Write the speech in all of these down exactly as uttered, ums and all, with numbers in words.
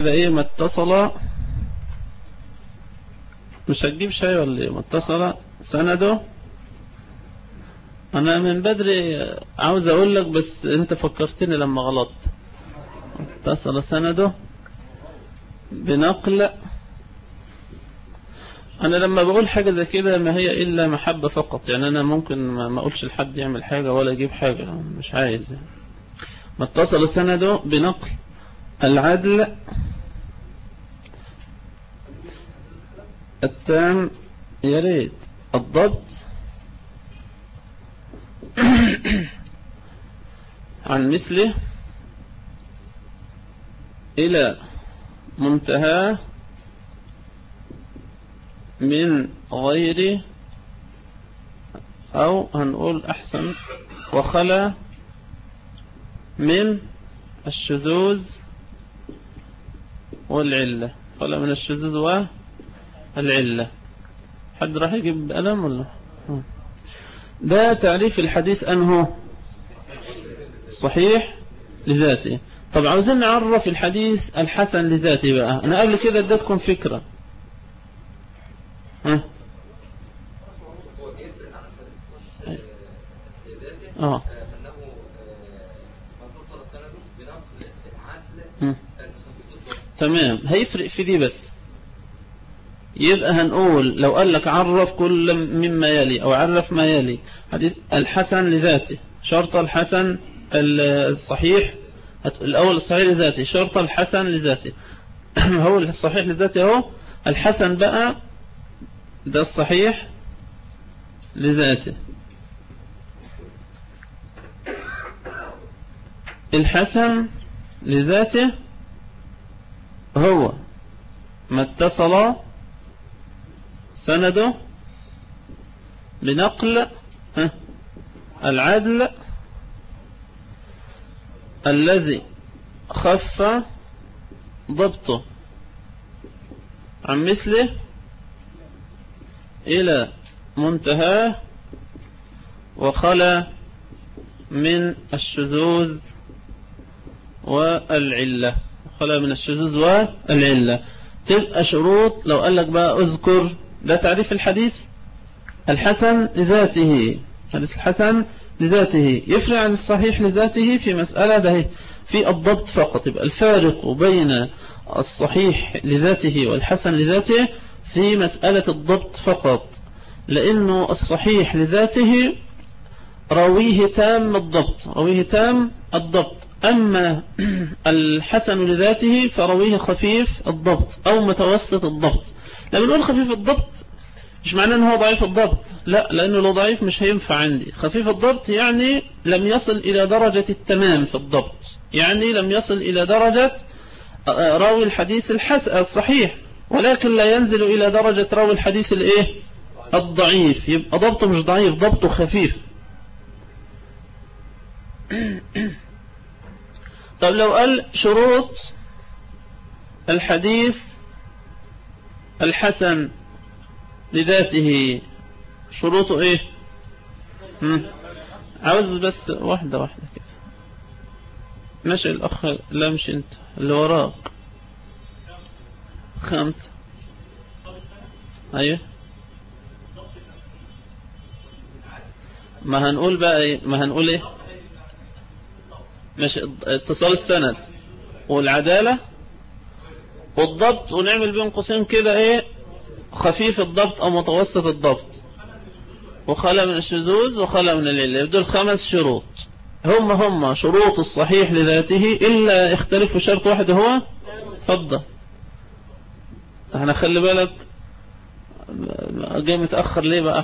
كده ايه ما اتصل. مش هتجيب شيء ولا ايه؟ ما اتصل سنده. انا من بدري عاوز اقول لك بس انت فكرتني لما غلطت. اتصل سنده بنقل. انا لما بقول حاجة زي كده ما هي الا محبة فقط، يعني انا ممكن ما اقولش لحد يعمل حاجة ولا يجيب حاجة، مش عايز يعني. ما اتصل سنده بنقل العدل التام، يا ريت الضبط عن مثله إلى منتهى من غير، أو هنقول أحسن وخلا من الشذوذ والعلة. خلا من الشذوذ والعلة. حد راح يجيب قلم ولا؟ ده تعريف الحديث أنه صحيح لذاته. طب عاوزين نعرف الحديث الحسن لذاته بقى. أنا قبل كده اديتكم فكرة. ها اه تمام. هيفرق في دي بس. يبقى هنقول لو قال لك عرف كل مما يلي أو عرف ما يلي حديث الحسن لذاته، شرط الحسن الصحيح الأول الصحيح لذاته، شرط الحسن لذاته. هو الصحيح لذاته هو الحسن بقى، ده الصحيح لذاته. الحسن لذاته هو ما اتصل سنده بنقل العدل الذي خف ضبطه عن مثله إلى منتهى وخلا من الشذوذ والعلة. خلا من الشذوذ والعلة. تبقى شروط. لو قال لك بقى اذكر، ده تعريف الحديث الحسن لذاته. حديث الحسن لذاته يفرق عن الصحيح لذاته في مسألة ده في الضبط فقط. يبقى الفارق بين الصحيح لذاته والحسن لذاته في مسألة الضبط فقط، لأنه الصحيح لذاته راويه تام الضبط، راويه تام الضبط. أما الحسن لذاته فراويه خفيف الضبط أو متوسط الضبط. لما نقول خفيف الضبط مش معناه أنه هو ضعيف الضبط، لا، لأنه لو ضعيف مش هينفع عندي. خفيف الضبط يعني لم يصل إلى درجة التمام في الضبط، يعني لم يصل إلى درجة راوي الحديث الحسن الصحيح، ولكن لا ينزل إلى درجة راوي الحديث الإيه الضعيف. يبقى ضبطه مش ضعيف، ضبطه خفيف. طب لو قال شروط الحديث الحسن لذاته، شروطه ايه؟ هم؟ عاوز بس واحدة واحدة كده. ماشي الأخ، لا مش انت اللي وراك. خمسة. ايوه ما هنقول بقى ايه، ما هنقول ايه؟ ماشي اتصال السند والعدالة والضبط، ونعمل بين قوسين كده ايه خفيف الضبط او متوسط الضبط، وخلا من الشذوذ وخلا من العلة. دول خمس شروط هم هم شروط الصحيح لذاته، إلا يختلف شرط واحد هو فضة. احنا خلي بالك جاي متأخر ليه بقى؟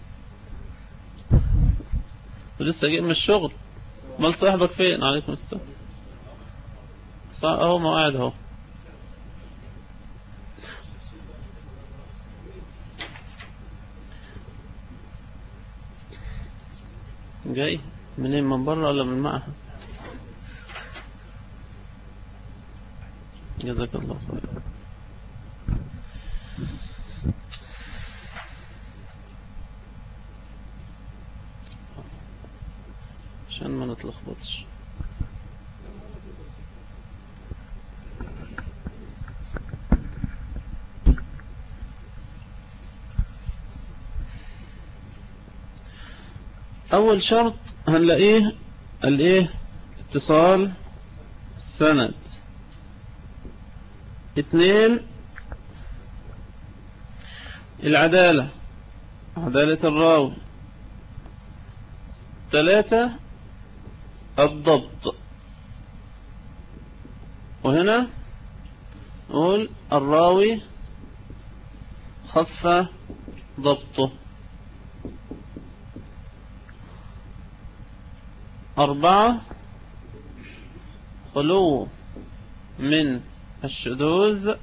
لسه جاي من الشغل. مال صاحبك فين؟ عليكم السلام. اهو ما قاعد اهو. جاي منين؟ من بره ولا من المعهد؟ جزاك الله خير. عشان ما نتلخبطش. أول شرط هنلاقيه الايه اتصال السند. اثنين العدالة، عدالة الراوي. ثلاثة الضبط، وهنا نقول الراوي خف ضبطه. أربعة خلو من الشذوذ.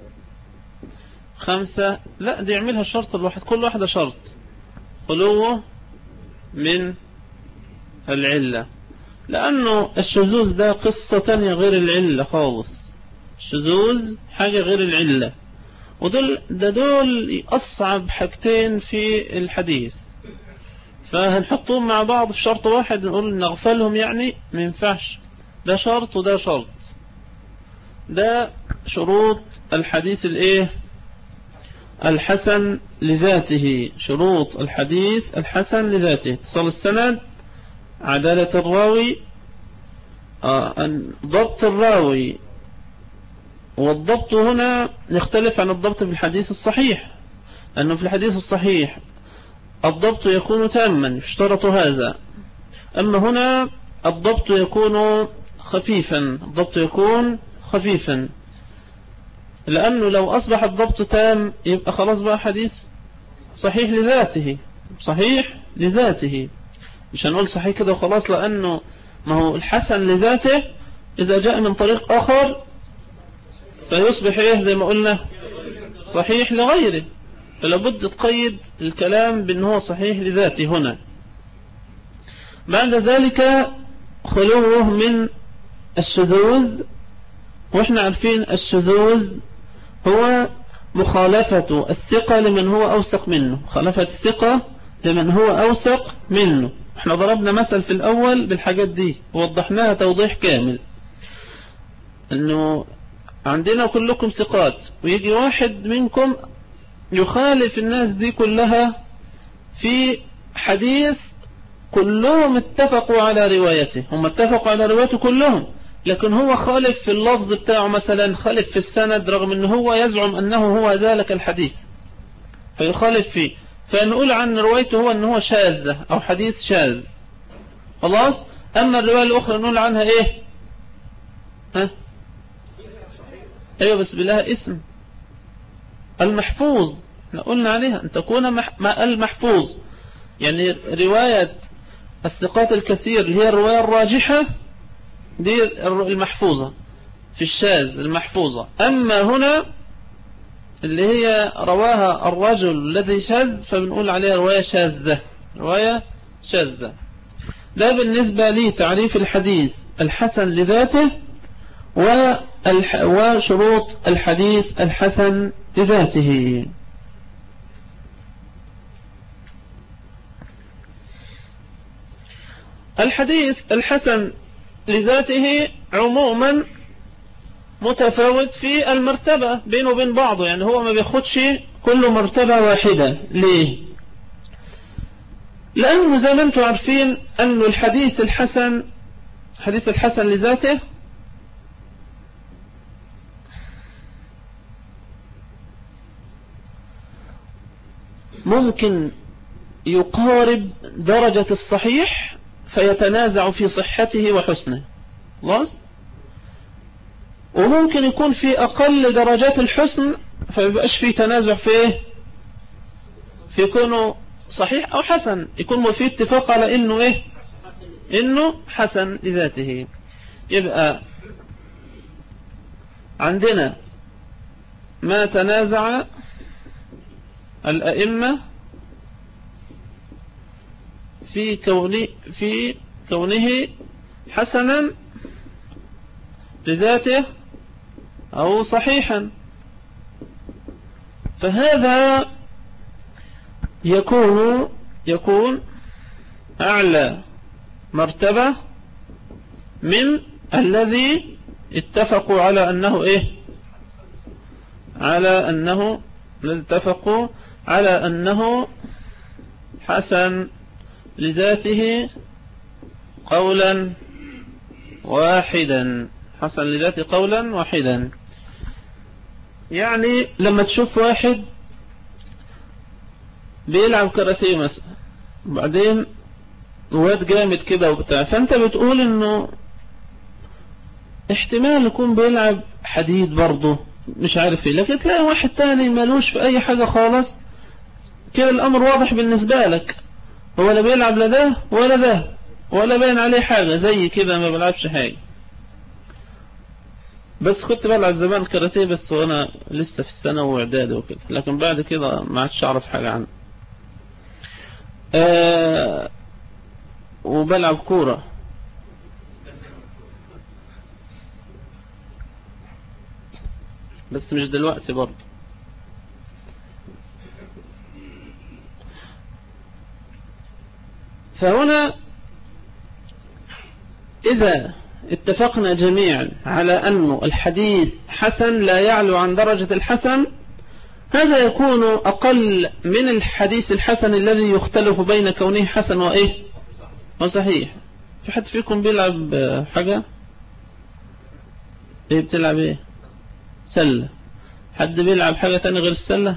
خمسة لا دي يعملها الشرط الواحد، كل واحدة شرط. خلو من العلة، لأنه الشذوذ ده قصة تانية غير العلة خالص. الشذوذ حاجة غير العلة، ودول ده دول أصعب حاجتين في الحديث، فهنحطهم مع بعض في شرط واحد نقول نغفلهم، يعني ما ينفعش. ده شرط وده شرط. ده شروط الحديث الايه الحسن لذاته. شروط الحديث الحسن لذاته: اتصال السند، عدالة الراوي، آه ضبط الراوي. والضبط هنا يختلف عن الضبط في الحديث الصحيح، لأنه في الحديث الصحيح الضبط يكون تاما، يشترط هذا. أما هنا الضبط يكون خفيفا، الضبط يكون خفيفا، لأنه لو أصبح الضبط تام يبقى خلاص بقى حديث صحيح لذاته. صحيح لذاته، مش هنقول صحيح كده وخلاص، لأنه ما هو الحسن لذاته إذا جاء من طريق آخر فيصبح إيه زي ما قلنا صحيح لغيره. فلابد تقيد الكلام بأنه هو صحيح لذاته هنا. بعد ذلك خلوه من الشذوذ، وإحنا عارفين الشذوذ هو مخالفة الثقة لمن هو أوثق منه، مخالفة الثقة لمن هو أوثق منه. احنا ضربنا مثل في الأول بالحاجات دي ووضحناها توضيح كامل، انه عندنا كلكم ثقات، ويجي واحد منكم يخالف الناس دي كلها في حديث كلهم اتفقوا على روايته، هم اتفقوا على روايته كلهم، لكن هو خالف في اللفظ بتاعه مثلا، خالف في السند، رغم انه هو يزعم انه هو ذلك الحديث فيخالف فيه، فنقول عن روايته هو انه هو شاذة او حديث شاذ خلاص. اما الرواية الاخرى نقول عنها ايه؟ ها ايوه بس بلها اسم المحفوظ، احنا قلنا عليها ان تكون مح... المحفوظ، يعني رواية الثقات الكثير هي الرواية الراجحة دي المحفوظة في الشاذ المحفوظة. أما هنا اللي هي رواها الرجل الذي شاذ فبنقول عليها رواية شاذة، رواية شاذة. ده بالنسبة لي تعريف الحديث الحسن لذاته والح... وشروط الحديث الحسن لذاته. الحديث الحسن لذاته عموما متفاوت في المرتبة بينه وبين بعضه، يعني هو ما بياخدش كل مرتبة واحدة. ليه؟ لأنه زي ما انتم عارفين أن الحديث الحسن حديث الحسن لذاته ممكن يقارب درجة الصحيح فيتنازع في صحته وحسنه خلاص، وممكن يكون في أقل درجات الحسن فيبقاش في تنازع في ايه في يكونه صحيح أو حسن، يكون في اتفاق على إنه إيه إنه حسن لذاته. يبقى عندنا ما تنازع الأئمة في كونه في كونه حسنا لذاته أو صحيحا، فهذا يكون يكون أعلى مرتبة من الذي اتفقوا على أنه إيه على أنه الذي اتفقوا على أنه حسن لذاته قولا واحدا. حسن لذاته قولا واحدا يعني لما تشوف واحد بيلعب كاراتيه مثلا وبعدين واد جامد كده وبتاع، فانت بتقول انه احتمال يكون بيلعب حديد برضه مش عارف ايه، لكن تلاقي واحد تاني مالوش في اي حاجة خالص كده الامر واضح بالنسبة لك، هو لا بيلعب لا ده ولا ده ولا باين عليه حاجة، زي كده ما بيلعبش حاجة. بس كنت بلعب زمان كاراتيه بس وانا لسه في السنة واعدادي وكده، لكن بعد كده ما عادش اعرف حاجة عنه. آه وبلعب كورة بس مش دلوقتي برضه. فهنا إذا اتفقنا جميعا على أنه الحديث حسن لا يعلو عن درجة الحسن، هذا يكون أقل من الحديث الحسن الذي يختلف بين كونه حسن وإيه وصحيح. في حد فيكم بيلعب حاجة؟ إيه بتلعب إيه؟ سلة. حد بيلعب حاجة تانية غير السلة؟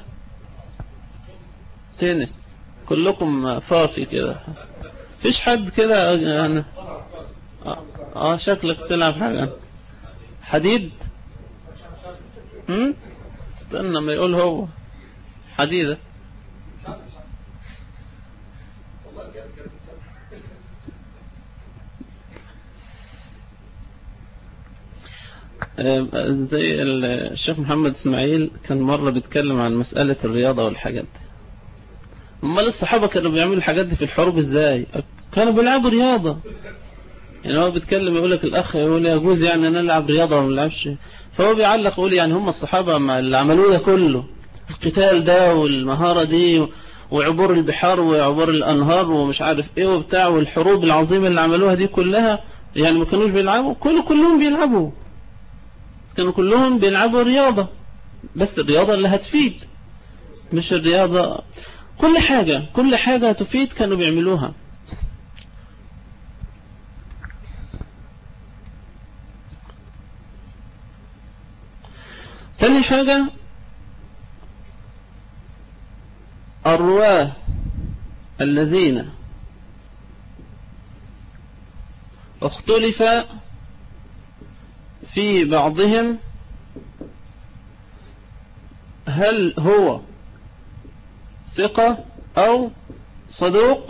تنس. كلكم فافي كده، فيش حد كده يعني. اه, آه شكلك بتلعب حاجة حديد. هم؟ استنى ما يقول هو حديدة. زي الشيخ محمد اسماعيل كان مرة بيتكلم عن مسألة الرياضة والحاجات دي. امال الصحابة كانوا بيعملوا الحاجات دي في الحروب ازاي؟ كانوا بيلعبوا رياضة. يعني هو بيتكلم يقول لك الأخ يقول يجوز يعني أن نلعب رياضة ولا نلعبش، فهو بيعلق يقول يعني هم الصحابة اللي عملوه ده كله، القتال ده والمهارة دي وعبور البحار وعبور الأنهار ومش عارف ايه وبتاع، والحروب العظيمة اللي عملوها دي كلها، يعني ما كانوش بيلعبوا؟ كل كلهم بيلعبوا، كانوا كلهم بيلعبوا رياضة، بس الرياضة اللي هتفيد مش الرياضة كل حاجة كل حاجة تفيد كانوا بيعملوها. ثاني حاجة الرواه الذين اختلف في بعضهم هل هو ثقة أو صدوق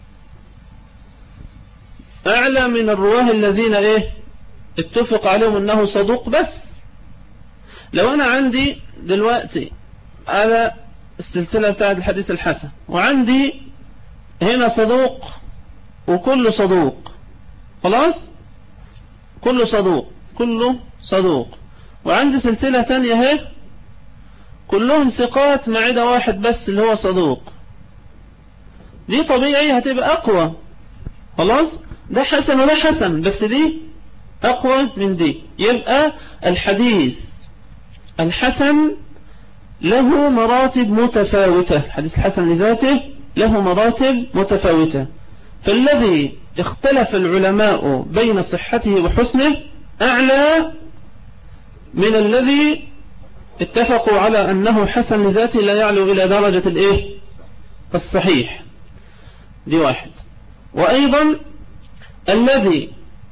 أعلى من الرواه الذين إيه اتفق عليهم أنه صدوق. بس لو أنا عندي دلوقتي على السلسلة بتاعت الحديث الحسن وعندي هنا صدوق وكل صدوق، خلاص كله صدوق كله صدوق، وعندي سلسلة تانية اهي كلهم ثقات ما عدا واحد بس اللي هو صدوق، دي طبيعي هتبقى أقوى. خلاص ده حسن وده حسن بس دي أقوى من دي. يبقى الحديث الحسن له مراتب متفاوتة، الحديث الحسن لذاته له مراتب متفاوتة، فالذي اختلف العلماء بين صحته وحسنه أعلى من الذي اتفقوا على أنه حسن لذاته لا يعلو إلى درجة الإيه الصحيح. دي واحد. وأيضا الذي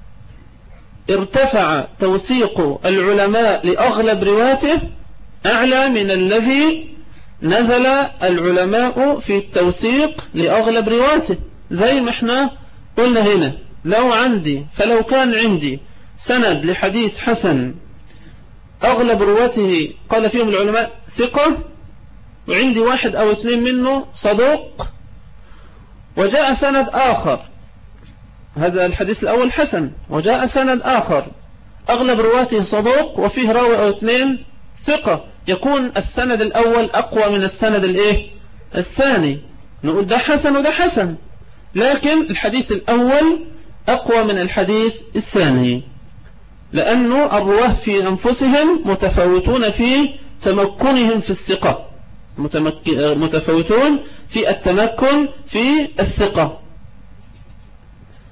ارتفع توثيق العلماء لأغلب رواته أعلى من الذي نزل العلماء في التوثيق لأغلب رواته. زي ما احنا قلنا هنا لو عندي فلو كان عندي سند لحديث حسن أغلب رواته قال فيهم العلماء ثقة، وعندي واحد أو اثنين منه صدوق، وجاء سند آخر هذا الحديث الأول حسن، وجاء سند آخر أغلب رواته صدوق وفيه راوي أو اثنين ثقة، يكون السند الأول أقوى من السند الإيه الثاني، نقول ده حسن وده حسن، لكن الحديث الأول أقوى من الحديث الثاني، لأنه الرواه في أنفسهم متفاوتون في تمكنهم في الثقة، متفاوتون في التمكن في الثقة.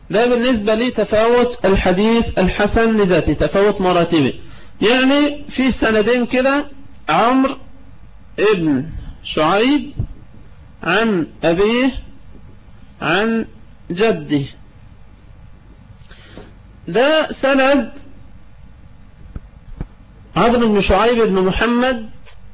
ده بالنسبة لتفاوت الحديث الحسن لذاته، تفاوت مراتبه. يعني في سندين كده، عمرو ابن شعيب عن أبيه عن جده، ده سند عمرو بن شعيب بن محمد،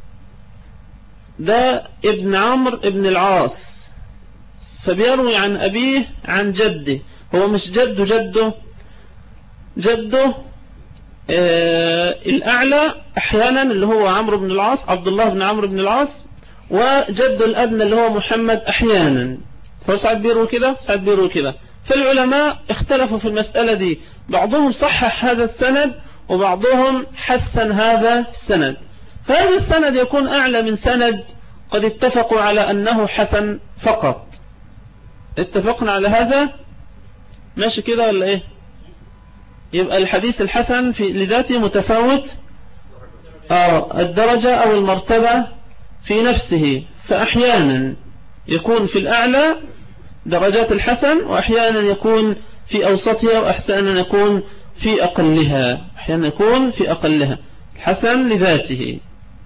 ده ابن عمرو ابن العاص، فبيروي عن أبيه عن جده. هو مش جده جده جده آه الأعلى أحيانا اللي هو عمرو بن العاص، عبد الله بن عمرو بن العاص، وجده الأدنى اللي هو محمد أحيانا. فهو ساعات بيروي كده ساعات بيروي كده. فالعلماء اختلفوا في المسألة دي، بعضهم صحح هذا السند وبعضهم حسن هذا السند. فهذا السند يكون أعلى من سند قد اتفقوا على أنه حسن فقط. اتفقنا على هذا؟ ماشي كده ولا ايه؟ يبقى الحديث الحسن في لذاته متفاوت آه الدرجة أو المرتبة في نفسه، فأحيانا يكون في الأعلى درجات الحسن، وأحيانا يكون في أوسطها، وأحيانا يكون في أقلها، أحيانا يكون في أقلها الحسن لذاته.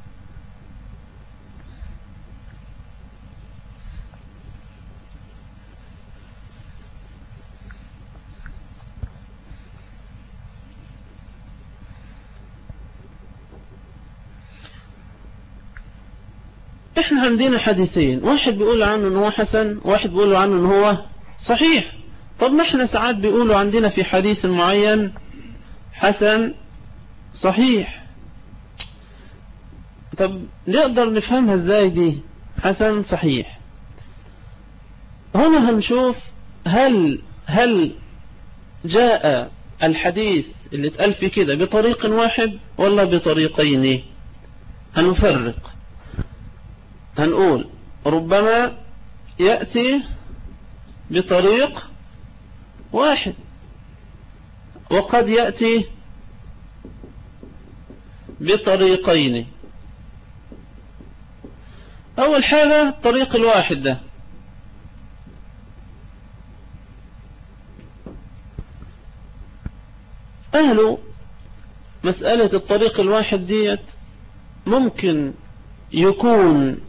احنا عندنا حديثين، واحد بيقول عنه انه هو حسن، واحد بيقول عنه انه هو صحيح. طب ما احنا ساعات بيقولوا عندنا في حديث معين حسن صحيح. طب نقدر نفهمها ازاي دي حسن صحيح؟ هنا هنشوف هل هل جاء الحديث اللي اتقال فيه كده بطريق واحد ولا بطريقين. هنفرق، هنقول ربما يأتي بطريق واحد، وقد يأتي بطريقين. أول حاجة الطريق الواحد ده، أهل مسألة الطريق الواحد ديت ممكن يكون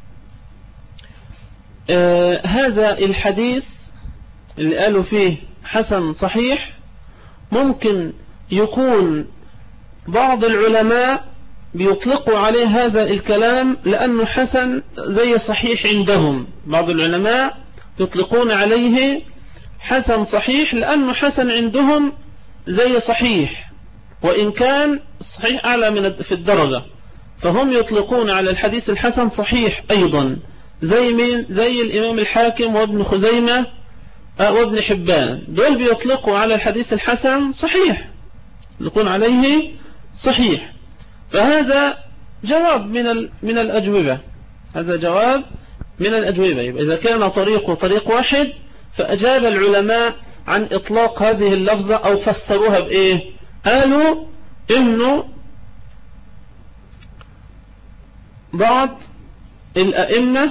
آه هذا الحديث اللي قالوا فيه حسن صحيح، ممكن يكون بعض العلماء بيطلقوا عليه هذا الكلام لأنه حسن زي صحيح عندهم. بعض العلماء يطلقون عليه حسن صحيح لأنه حسن عندهم زي صحيح، وإن كان الصحيح أعلى من في الدرجة، فهم يطلقون على الحديث الحسن صحيح أيضا، زي مين؟ زي الإمام الحاكم وابن خزيمة وابن حبان، دول بيطلقوا على الحديث الحسن صحيح، يطلقون عليه صحيح. فهذا جواب من من الأجوبة، هذا جواب من الأجوبة. يبقى إذا كان طريقه طريق واحد، فأجاب العلماء عن إطلاق هذه اللفظة أو فسروها بإيه؟ قالوا إنه بعض الأئمة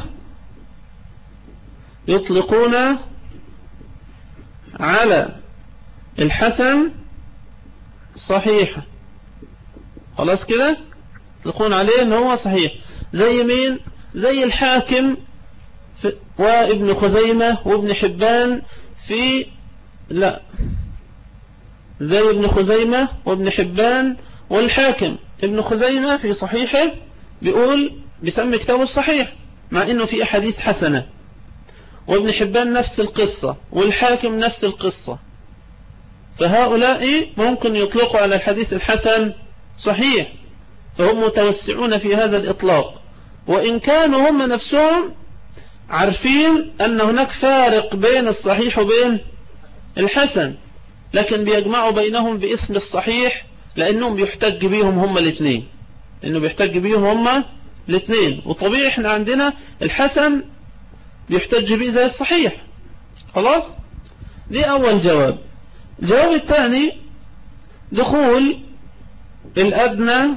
يطلقون على الحسن صحيح، خلاص كده يطلقون عليه إنه هو صحيح. زي مين؟ زي الحاكم وابن خزيمة وابن حبان في لا زي ابن خزيمة وابن حبان والحاكم. ابن خزيمة في صحيحه بيقول بيسمي كتابه الصحيح مع انه في احاديث حسنة، وابن حبان نفس القصة، والحاكم نفس القصة. فهؤلاء ممكن يطلقوا على الحديث الحسن صحيح، فهم متوسعون في هذا الإطلاق، وإن كانوا هم نفسهم عارفين أن هناك فارق بين الصحيح وبين الحسن، لكن بيجمعوا بينهم باسم الصحيح لأنهم بيحتج بيهم هم الاثنين، لأنه بيحتج بيهم هم الاثنين. وطبيعي احنا عندنا الحسن بيحتج بيه زي الصحيح. خلاص، دي أول جواب. الجواب الثاني دخول الأدنى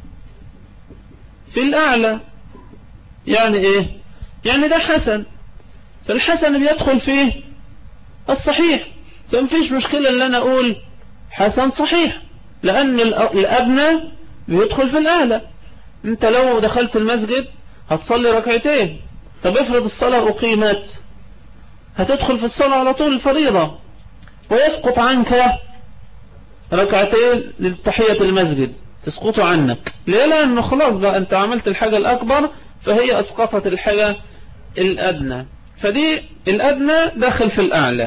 في الأعلى. يعني إيه؟ يعني ده حسن، فالحسن بيدخل فيه الصحيح، فمفيش مشكلة ان انا اقول حسن صحيح، لان الادنى بيدخل في الاعلى. انت لو دخلت المسجد هتصلي ركعتين، طب افرض الصلاة اقيمت، هتدخل في الصلاة على طول الفريضة ويسقط عنك ركعتين لتحية المسجد، تسقطوا عنك. ليه؟ لأنه خلاص بقى أنت عملت الحاجة الأكبر فهي أسقطت الحاجة الأدنى، فدي الأدنى داخل في الأعلى.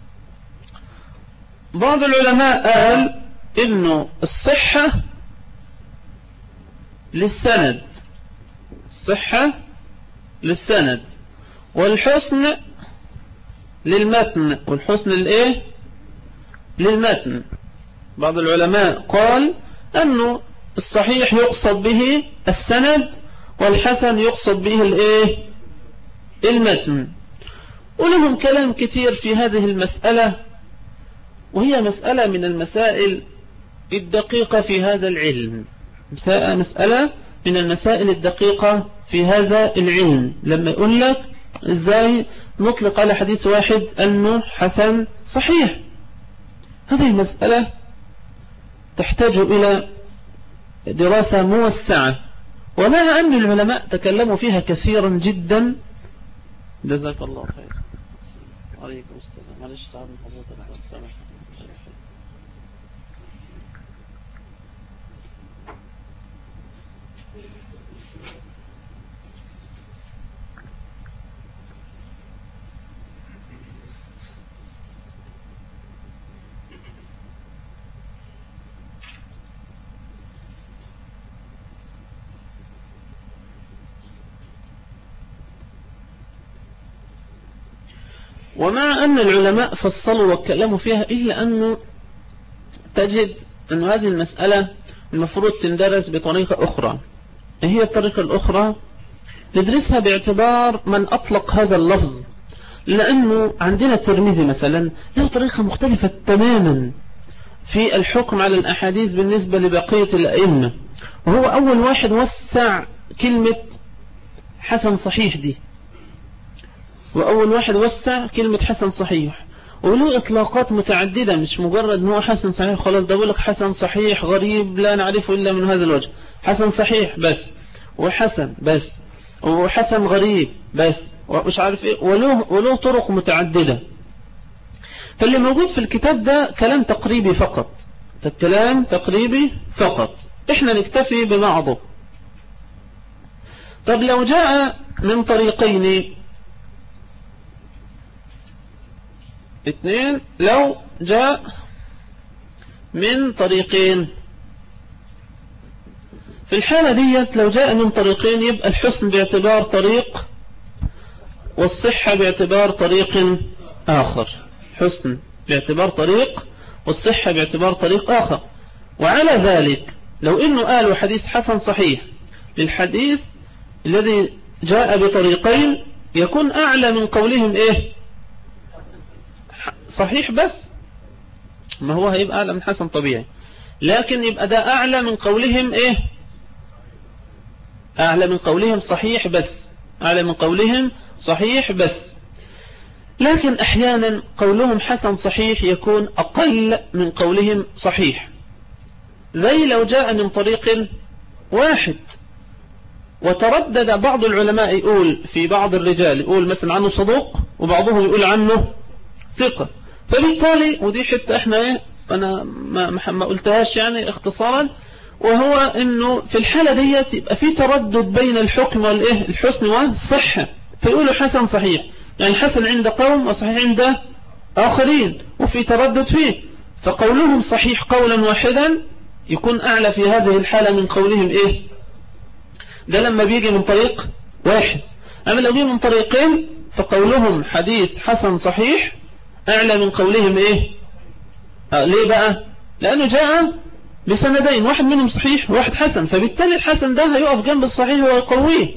بعض العلماء قال إنه الصحة للسند، الصحة للسند، والحسن للمتن، والحسن للإيه؟ للمتن. بعض العلماء قال أنه الصحيح يقصد به السند، والحسن يقصد به الإيه؟ المتن. ولهم كلام كتير في هذه المسألة، وهي مسألة من المسائل الدقيقة في هذا العلم، مسألة من المسائل الدقيقة في هذا العلم. لما يقول لك إزاي نطلق على حديث واحد أنه حسن صحيح، هذه المسألة تحتاج إلى دراسة موسعة، ومع أن العلماء تكلموا فيها كثيرا جدا. جزاك الله خير. عليكم السلام. معلش تعال من حضرتك سامح. ومع أن العلماء فصلوا واتكلموا فيها، إلا أنه تجد أن هذه المسألة المفروض تندرس بطريقة أخرى. هي الطريقة الأخرى ندرسها باعتبار من أطلق هذا اللفظ، لأنه عندنا الترمذي مثلا له طريقة مختلفة تماما في الحكم على الأحاديث بالنسبة لبقية الأئمة، وهو أول واحد وسع كلمة حسن صحيح دي، وأول واحد وسع كلمة حسن صحيح، وله إطلاقات متعددة، مش مجرد أنه حسن صحيح خلاص، ده بقول لك حسن صحيح غريب لا نعرفه إلا من هذا الوجه، حسن صحيح بس، وحسن بس، وحسن غريب بس، ومش عارف إيه، وله, وله طرق متعددة. فاللي موجود في الكتاب ده كلام تقريبي فقط، كلام تقريبي فقط، إحنا نكتفي ببعضه. طب لو جاء من طريقين اثنين، لو جاء من طريقين، في الحالة ديت لو جاء من طريقين يبقى الحسن باعتبار طريق، والصحة باعتبار طريق آخر، حسن باعتبار طريق، والصحة باعتبار طريق آخر. وعلى ذلك لو إنه قالوا حديث حسن صحيح للحديث الذي جاء بطريقين يكون أعلى من قولهم إيه؟ صحيح بس، ما هو هيبقى أعلى من حسن طبيعي، لكن يبقى ده أعلى من قولهم إيه؟ أعلى من قولهم صحيح بس، أعلى من قولهم صحيح بس. لكن أحيانا قولهم حسن صحيح يكون أقل من قولهم صحيح، زي لو جاء من طريق واحد وتردد بعض العلماء يقول في بعض الرجال يقول مثلا عنه صدوق، وبعضهم يقول عنه ثقة، فبالتالي ودي حتى احنا ايه انا ما, ما قلتهاش يعني اختصارا، وهو انه في الحالة ديت يبقى في تردد بين الحكم والايه الحسن والصحة، فيقولوا حسن صحيح، يعني حسن عند قوم وصحيح عند آخرين، وفي تردد فيه، فقولهم صحيح قولا واحدا يكون أعلى في هذه الحالة من قولهم إيه؟ ده لما بيجي من طريق واحد. أما لو بيجي من طريقين فقولهم حديث حسن صحيح أعلى من قولهم إيه؟ آه ليه بقى؟ لأنه جاء بسندين، واحد منهم صحيح وواحد حسن، فبالتالي الحسن ده هيقف جنب الصحيح ويقويه.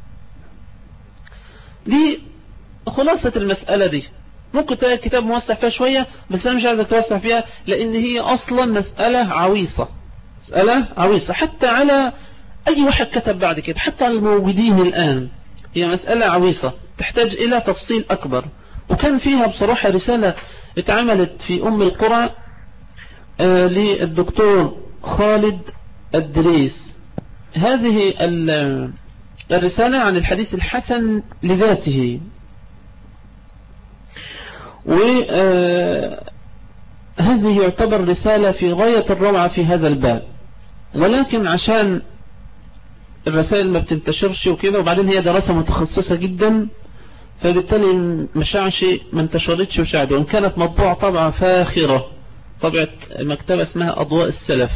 دي خلاصة المسألة دي. ممكن تلاقي الكتاب موسع فيها شوية، بس أنا مش عايزك توسع فيها، لأن هي أصلا مسألة عويصة، مسألة عويصة حتى على أي واحد كتب بعد كده، حتى على الموجودين الآن، هي مسألة عويصة تحتاج إلى تفصيل أكبر. وكان فيها بصراحة رسالة اتعملت في أم القرى آه للدكتور خالد الدريس. هذه الرسالة عن الحديث الحسن لذاته، وهذه يعتبر رسالة في غاية الروعة في هذا الباب، ولكن عشان الرسائل ما بتنتشرش وكده، وبعدين هي دراسة متخصصة جدا، فبالتالي مشاعش ما انتشرتش وشعبي، وإن كانت مطبوعة طبعة فاخرة، طبعة مكتبة اسمها أضواء السلف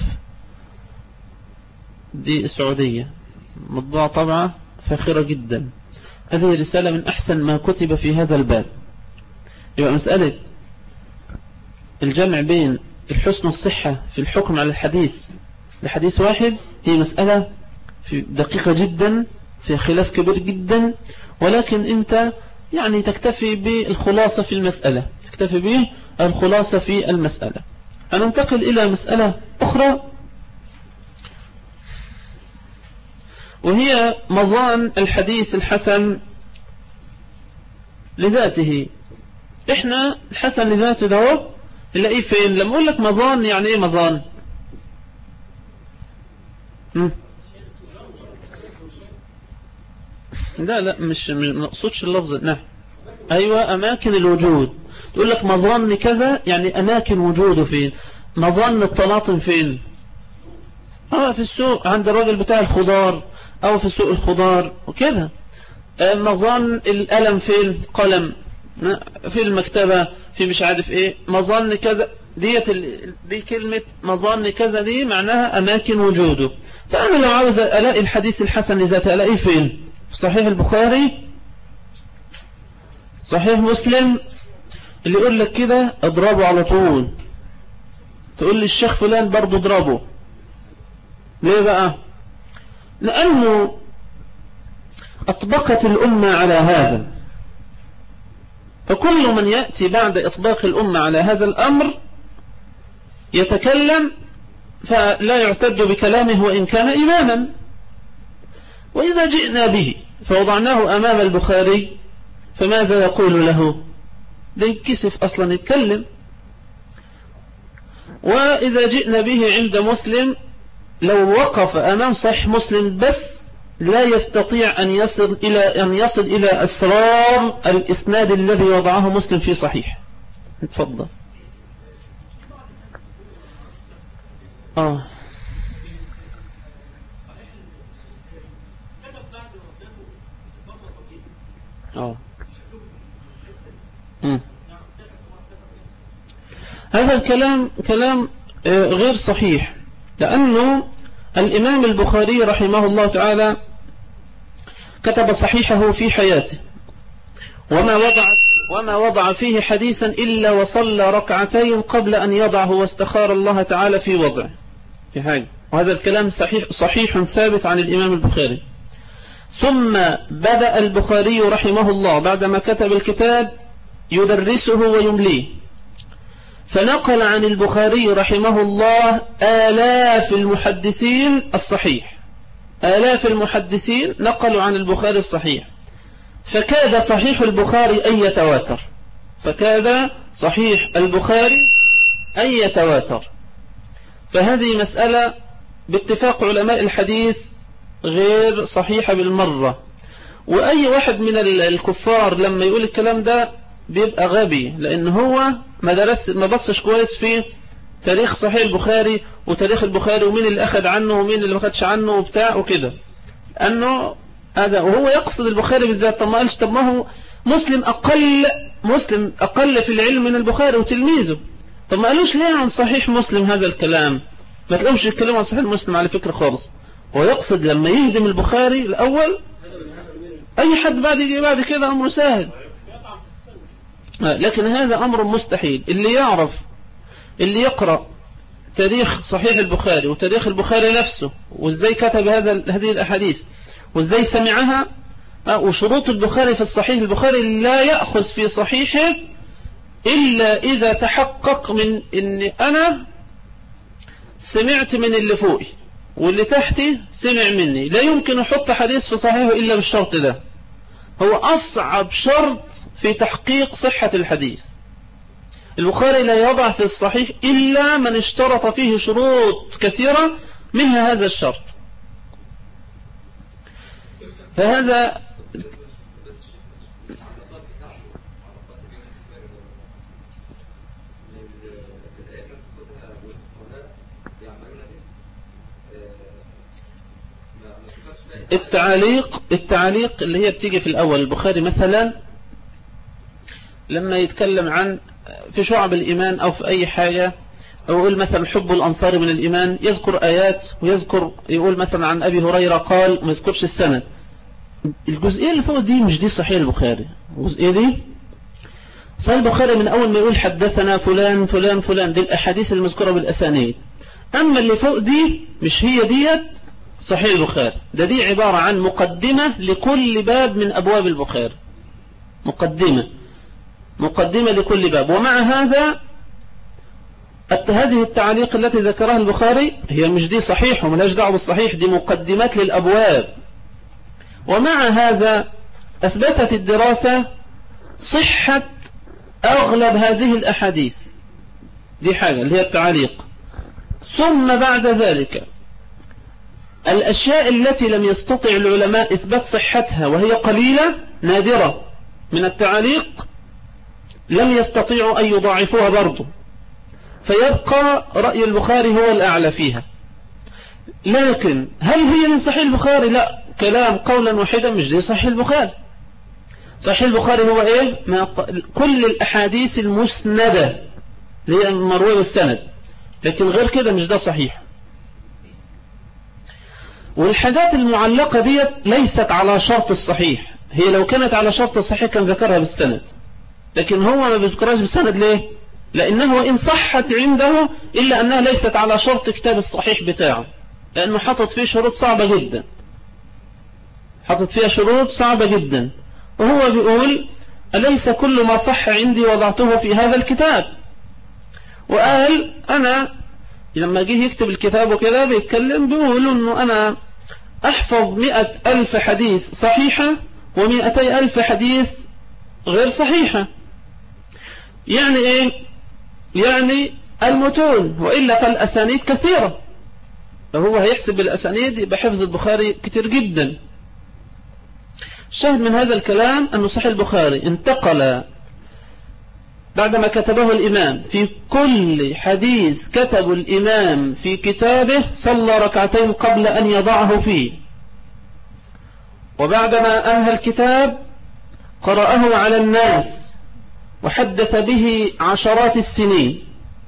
دي السعودية، مطبوعة طبعة فاخرة جدا. هذه رسالة من أحسن ما كتب في هذا الباب. يبقى مسألة الجمع بين الحسن والصحة في الحكم على الحديث لحديث واحد هي مسألة دقيقة جدا، في خلاف كبير جدا، ولكن انت يعني تكتفي بالخلاصة في المسألة، تكتفي بالخلاصة في المسألة. هننتقل إلى مسألة أخرى، وهي مظان الحديث الحسن لذاته. احنا الحسن لذاته ده نلاقيه فين؟ لما اقول لك مظان يعني ايه مظان؟ م? لا لا مش ما اقصدش اللفظ ده. ايوه اماكن الوجود. تقول لك مظان كذا يعني اماكن وجوده فين؟ مظان الطماطم فين؟ اه في السوق عند الراجل بتاع الخضار، او في سوق الخضار وكده. مظان القلم فين؟ قلم في المكتبة، في مش عارف ايه. مظان كذا ديت ال... دي كلمة مظان كذا دي معناها اماكن وجوده. فانا لو عاوز الاقي الحديث الحسن لذاته الاقيه فين؟ في صحيح البخاري، صحيح مسلم. اللي يقول لك كده اضربه على طول، تقول لي الشيخ فلان برضه اضربه. ليه بقى؟ لانه اطبقت الامة على هذا، فكل من يأتي بعد إطباق الأمة على هذا الأمر يتكلم فلا يعتد بكلامه وإن كان إماما. وإذا جئنا به فوضعناه أمام البخاري فماذا يقول له؟ ده يكسف أصلا يتكلم. وإذا جئنا به عند مسلم لو وقف أمام صحيح مسلم بس لا يستطيع أن يصل إلى أن يصل إلى أسرار الإسناد الذي وضعه مسلم في صحيح. اتفضل. آه آه مم. هذا الكلام كلام غير صحيح، لأنه الإمام البخاري رحمه الله تعالى كتب صحيحه في حياته، وما وضع وما وضع فيه حديثا إلا وصلى ركعتين قبل أن يضعه واستخار الله تعالى في وضعه في حاجة. وهذا الكلام صحيح صحيح ثابت عن الإمام البخاري. ثم بدأ البخاري رحمه الله بعدما كتب الكتاب يدرسه ويمليه، فنقل عن البخاري رحمه الله آلاف المحدثين الصحيح، آلاف المحدثين نقلوا عن البخاري الصحيح، فكاد صحيح البخاري أن يتواتر، فكاد صحيح البخاري أن يتواتر. فهذه مسألة باتفاق علماء الحديث غير صحيحة بالمرة. وأي واحد من الكفار لما يقول الكلام ده بيبقى غبي، لأن هو ما درس ما بصش كويس في تاريخ صحيح البخاري وتاريخ البخاري ومين اللي أخذ عنه ومين اللي ما أخذش عنه وبتاع وكده. أنه هذا وهو يقصد البخاري بالذات. طب ما قالش طب ما هو مسلم أقل مسلم أقل في العلم من البخاري وتلميذه. طب ما قالوش ليه عن صحيح مسلم هذا الكلام؟ ما تلاقوش يتكلموا عن صحيح مسلم على فكرة خالص. هو يقصد لما يهدم البخاري الأول أي حد بعد يجي بعد كده أمره سهل، لكن هذا أمر مستحيل. اللي يعرف اللي يقرأ تاريخ صحيح البخاري وتاريخ البخاري نفسه وازاي كتب هذا هذه الأحاديث وازاي سمعها وشروط البخاري في الصحيح. البخاري لا يأخذ في صحيحه إلا إذا تحقق من إن أنا سمعت من اللي فوقي واللي تحتي سمع مني. لا يمكن أحط حديث في صحيحه إلا بالشرط ده. هو أصعب شرط في تحقيق صحة الحديث. البخاري لا يضع في الصحيح إلا من اشترط فيه شروط كثيرة منها هذا الشرط. فهذا التعليق التعليق اللي هي بتيجي في الأول. البخاري مثلا لما يتكلم عن في شعب الإيمان أو في أي حاجة، أو يقول مثلا حب الأنصار من الإيمان، يذكر آيات ويذكر، يقول مثلا عن أبي هريرة قال، ما يذكرش السند. الجزئية اللي فوق دي مش دي صحيح البخاري. الجزئية دي صحيح البخاري من أول ما يقول حدثنا فلان فلان فلان، دي الأحاديث المذكورة بالأسانيد. أما اللي فوق دي مش هي ديت صحيح البخاري، ده دي عبارة عن مقدمة لكل باب من أبواب البخاري، مقدمة مقدمة لكل باب. ومع هذا هذه التعليق التي ذكرها البخاري هي مش دي صحيح وملاش دعوة بالصحيح، دي مقدمات للأبواب. ومع هذا أثبتت الدراسة صحة أغلب هذه الأحاديث، دي حاجة اللي هي التعليق. ثم بعد ذلك الأشياء التي لم يستطع العلماء إثبات صحتها وهي قليلة نادرة من التعليق لم يستطيعوا أن يضاعفوها برضو، فيبقى رأي البخاري هو الأعلى فيها. لكن هل هي من صحيح البخاري؟ لا، كلام قولا واحدا مش دي صحيح البخاري. صحيح البخاري هو إيه؟ ما كل الأحاديث المسندة اللي هي المروية والسند، لكن غير كده مش ده صحيح. والحاجات المعلقة دي ليست على شرط الصحيح، هي لو كانت على شرط الصحيح كان ذكرها بالسند، لكن هو ما بيذكرهاش بالسند. ليه؟ لأنه إن صحت عنده إلا أنها ليست على شرط كتاب الصحيح بتاعه، لأنه حطت فيه شروط صعبة جدا، حطت فيها شروط صعبة جدا. وهو بيقول أليس كل ما صح عندي وضعته في هذا الكتاب؟ وقال أنا لما جه يكتب الكتاب وكده بيتكلم بيقول أنه أنا أحفظ مئة ألف حديث صحيحة ومئتي ألف حديث غير صحيحة. يعني إيه؟ يعني المتون، وإلا فالأسانيد كثيرة. فهو هيحسب الأسانيد يبقى حفظ البخاري كتير جدا. الشاهد من هذا الكلام أنه صحيح البخاري انتقل بعدما كتبه الإمام في كل حديث كتب الإمام في كتابه صلى ركعتين قبل أن يضعه فيه، وبعدما أنهى الكتاب قرأه على الناس وحدث به عشرات السنين،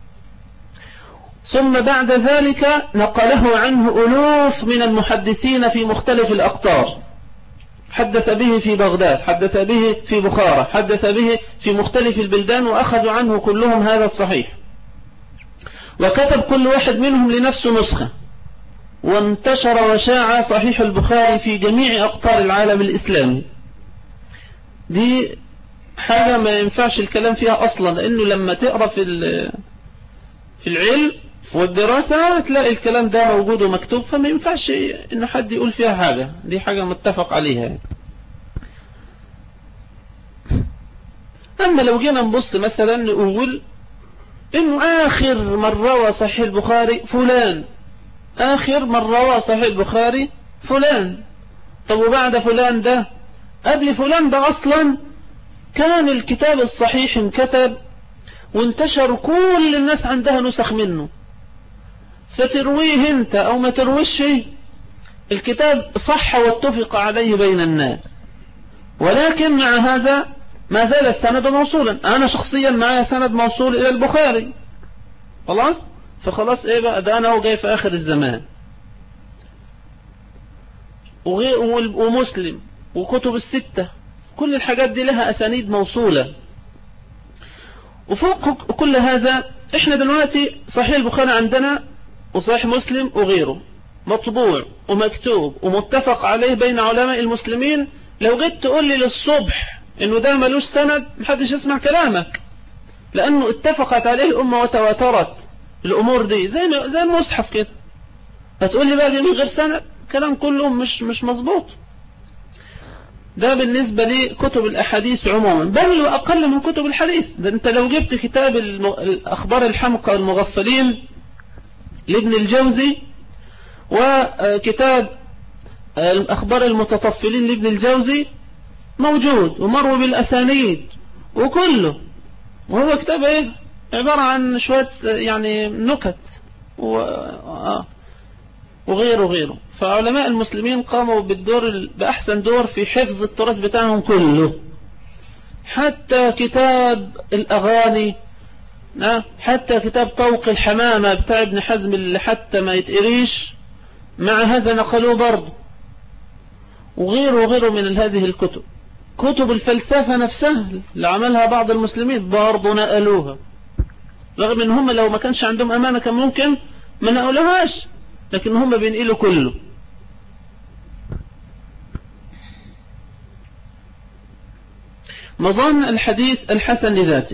ثم بعد ذلك نقله عنه ألوف من المحدثين في مختلف الأقطار، حدث به في بغداد، حدث به في بخارى، حدث به في مختلف البلدان، وأخذوا عنه كلهم هذا الصحيح. وكتب كل واحد منهم لنفسه نسخة، وانتشر وشاع صحيح البخاري في جميع أقطار العالم الإسلامي. دي حاجة ما ينفعش الكلام فيها أصلا، لأنه لما تقرأ في في العلم والدراسة تلاقي الكلام ده موجود ومكتوب، فما ينفعش إن حد يقول فيها حاجة، دي حاجة متفق عليها. أما لو جينا نبص مثلا نقول إنه آخر من روى صحيح البخاري فلان، آخر من روى صحيح البخاري فلان، طب وبعد فلان ده قبل فلان ده أصلا كان الكتاب الصحيح انكتب وانتشر، كل الناس عندها نسخ منه، فترويه انت او ما ترويش الكتاب صح واتفق عليه بين الناس. ولكن مع هذا ما زال السند موصولا. انا شخصيا معايا سند موصول الى البخاري، خلاص، فخلاص ايه بقى ده، انا هو جاي في اخر الزمان. ومسلم وكتب الستة كل الحاجات دي لها اسانيد موصولة. وفوق كل هذا احنا دلوقتي صحيح البخاري عندنا وصحيح مسلم وغيره مطبوع ومكتوب ومتفق عليه بين علماء المسلمين. لو جيت تقول لي للصبح انه ده ملوش سند محدش يسمع كلامك، لانه اتفقت عليه الامة وتواترت الامور دي، زي زي المصحف كده. هتقول لي بقى من غير سند، كلام كله مش مش مظبوط. ده بالنسبة لكتب الأحاديث عموما، بل وأقل من كتب الحديث. ده أنت لو جبت كتاب الأخبار الحمقى المغفلين لابن الجوزي، وكتاب الأخبار المتطفلين لابن الجوزي، موجود ومروي بالأسانيد وكله، وهو كتاب ايه؟ عبارة عن شوية يعني نكت وغيره وغيره. فعلماء المسلمين قاموا بالدور بأحسن دور في حفظ التراث بتاعهم كله، حتى كتاب الأغاني، حتى كتاب طوق الحمامة بتاع ابن حزم اللي حتى ما يتقريش، مع هذا نقلوه برضه، وغيره وغيره من هذه الكتب. كتب الفلسفة نفسها اللي عملها بعض المسلمين برضه نقلوها، رغم ان هم لو ما كانش عندهم امانة كان ممكن ما نقلوهاش، لكن هم بينقلوا كله. مظن الحديث الحسن لذاته،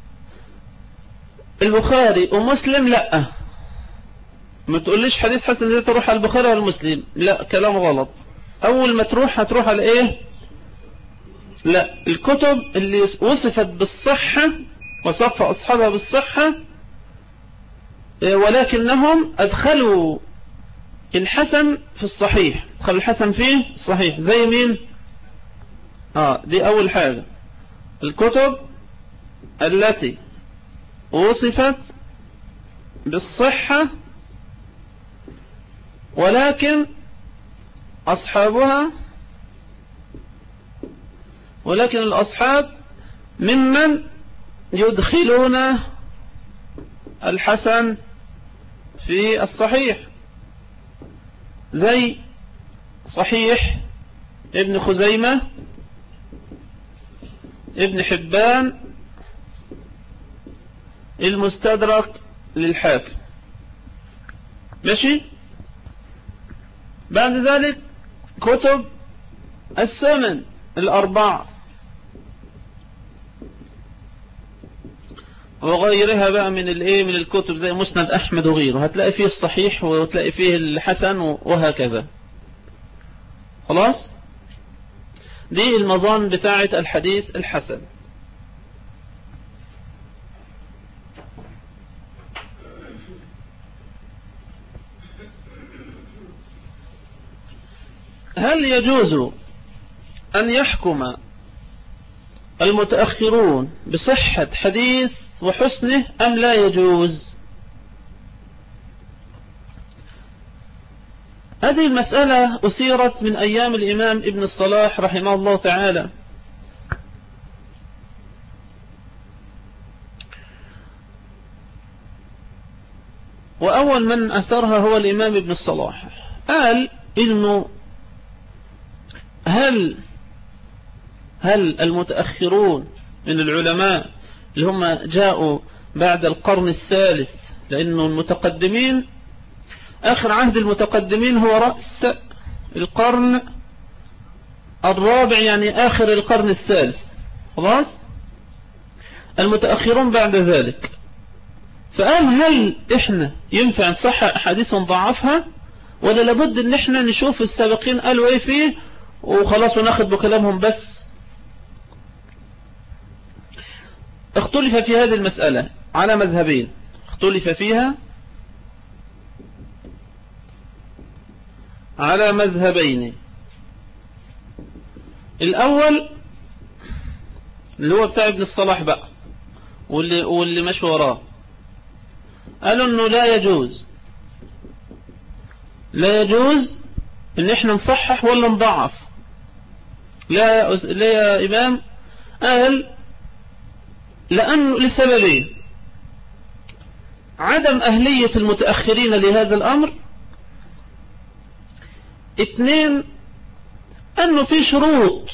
البخاري ومسلم لا، ما تقوليش حديث حسن لذاته تروح على البخاري والمسلم، لا كلام غلط. اول ما تروح هتروح على ايه؟ لا، الكتب اللي وصفت بالصحة وصف أصحابها بالصحة ولكنهم أدخلوا الحسن في الصحيح، أدخلوا الحسن فيه الصحيح. زي مين؟ آه دي أول حاجة، الكتب التي وصفت بالصحة ولكن أصحابها ولكن الأصحاب ممن يدخلون الحسن في الصحيح، زي صحيح ابن خزيمة، ابن حبان، المستدرك للحاكم. ماشي. بعد ذلك كتب السنن الأربعة وغيرها بقى من الايه من الكتب، زي مسند أحمد وغيره، هتلاقي فيه الصحيح وتلاقي فيه الحسن وهكذا. خلاص، دي المظان بتاعة الحديث الحسن. هل يجوز أن يحكم المتأخرون بصحة حديث وحسنه أم لا يجوز؟ هذه المسألة أثيرت من أيام الإمام ابن الصلاح رحمه الله تعالى، وأول من أثرها هو الإمام ابن الصلاح. قال إنه هل هل المتأخرون من العلماء اللي هم جاءوا بعد القرن الثالث، لأنه المتقدمين آخر عهد المتقدمين هو رأس القرن الرابع، يعني آخر القرن الثالث، خلاص، المتأخرون بعد ذلك. فقال هل إحنا ينفع نصحح أحاديث ونضعفها، ولا لابد إن إحنا نشوف السابقين قالوا إيه فيه وخلاص وناخد بكلامهم بس؟ اختلف في هذه المسألة على مذهبين، اختلف فيها على مذهبين. الأول اللي هو بتاع ابن الصلاح بقى واللي, واللي مشوا وراه، قالوا انه لا يجوز لا يجوز ان احنا نصحح ولا نضعف. لا لا يا إمام، قال لأنه لسببين: عدم أهلية المتأخرين لهذا الأمر، اثنين أنه في شروط